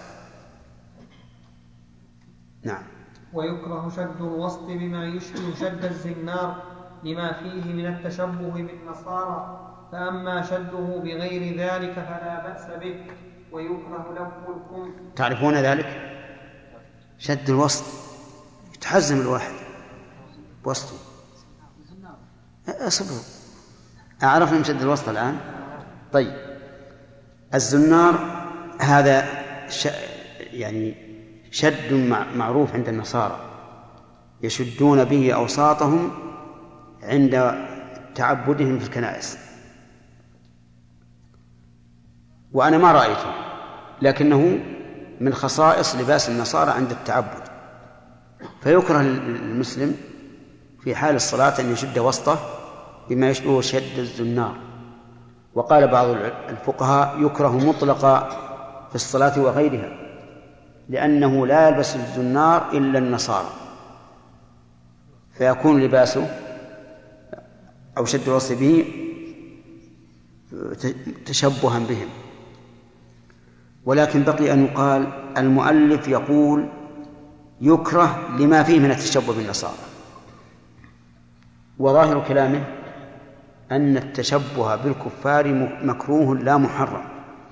نعم. ويكره شد الوسط بما يشبه شد الزنار لما فيه من التشبه بالنصارى، فأما شده بغير ذلك فلا بأس به. ويكره لف الكم. تعرفون ذلك؟ شد الوسط يتحزم الواحد وسطه. أصبروا، أعرفنا من شد الوسط الآن. طيب، الزنار هذا يعني شد معروف عند النصارى، يشدون به أوساطهم عند تعبدهم في الكنائس، وأنا ما رأيته، لكنه من خصائص لباس النصارى عند التعبد. فيكره المسلم في حال الصلاة أن يشد وسطه بما يشبه شد الزنار. وقال بعض الفقهاء يكره مطلقا في الصلاة وغيرها، لأنه لا يلبس الزنار إلا النصارى، فيكون لباسه أو شد الوسط به تشبها بهم. ولكن بقي أن يقال المؤلف يقول يكره لما فيه من التشبه بالنصارى، وظاهر كلامه أن التشبه بالكفار مكروه لا محرم،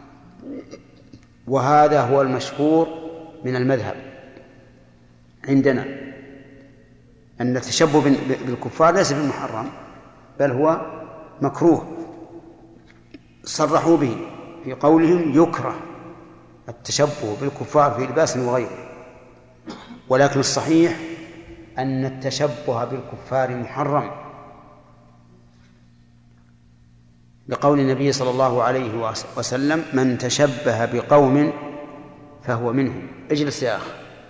وهذا هو المشهور من المذهب عندنا، أن التشبه بالكفار ليس بالمحرم بل هو مكروه، صرحوا به في قولهم يكره التشبه بالكفار في لباس وغيره. ولكن الصحيح أن التشبه بالكفار محرم، لقول النبي صلى الله عليه وسلم من تشبه بقوم فهو منهم. اجلس يا أخ.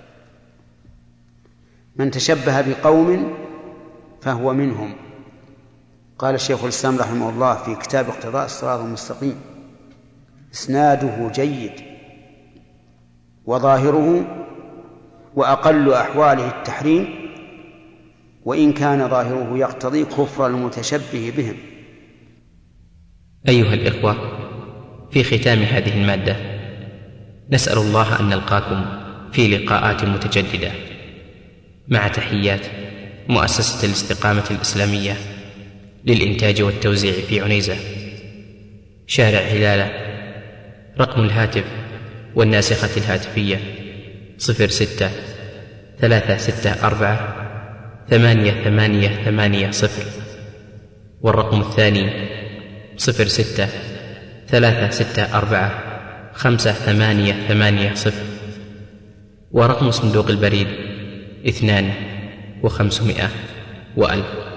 من تشبه بقوم فهو منهم. قال الشيخ الإسلام رحمه الله في كتاب اقتضاء الصراط المستقيم إسناده جيد وظاهره وأقل أحواله التحريم، وإن كان ظاهره يقتضي كفر المتشبه بهم. أيها الإخوة، في ختام هذه المادة نسأل الله أن نلقاكم في لقاءات متجددة، مع تحيات مؤسسة الاستقامة الإسلامية للإنتاج والتوزيع في عنيزة، شارع هلالة. رقم الهاتف والناسخة الهاتفية 06-364-8880، والرقم الثاني 06-364-5880، ورقم صندوق البريد 2500 و1000.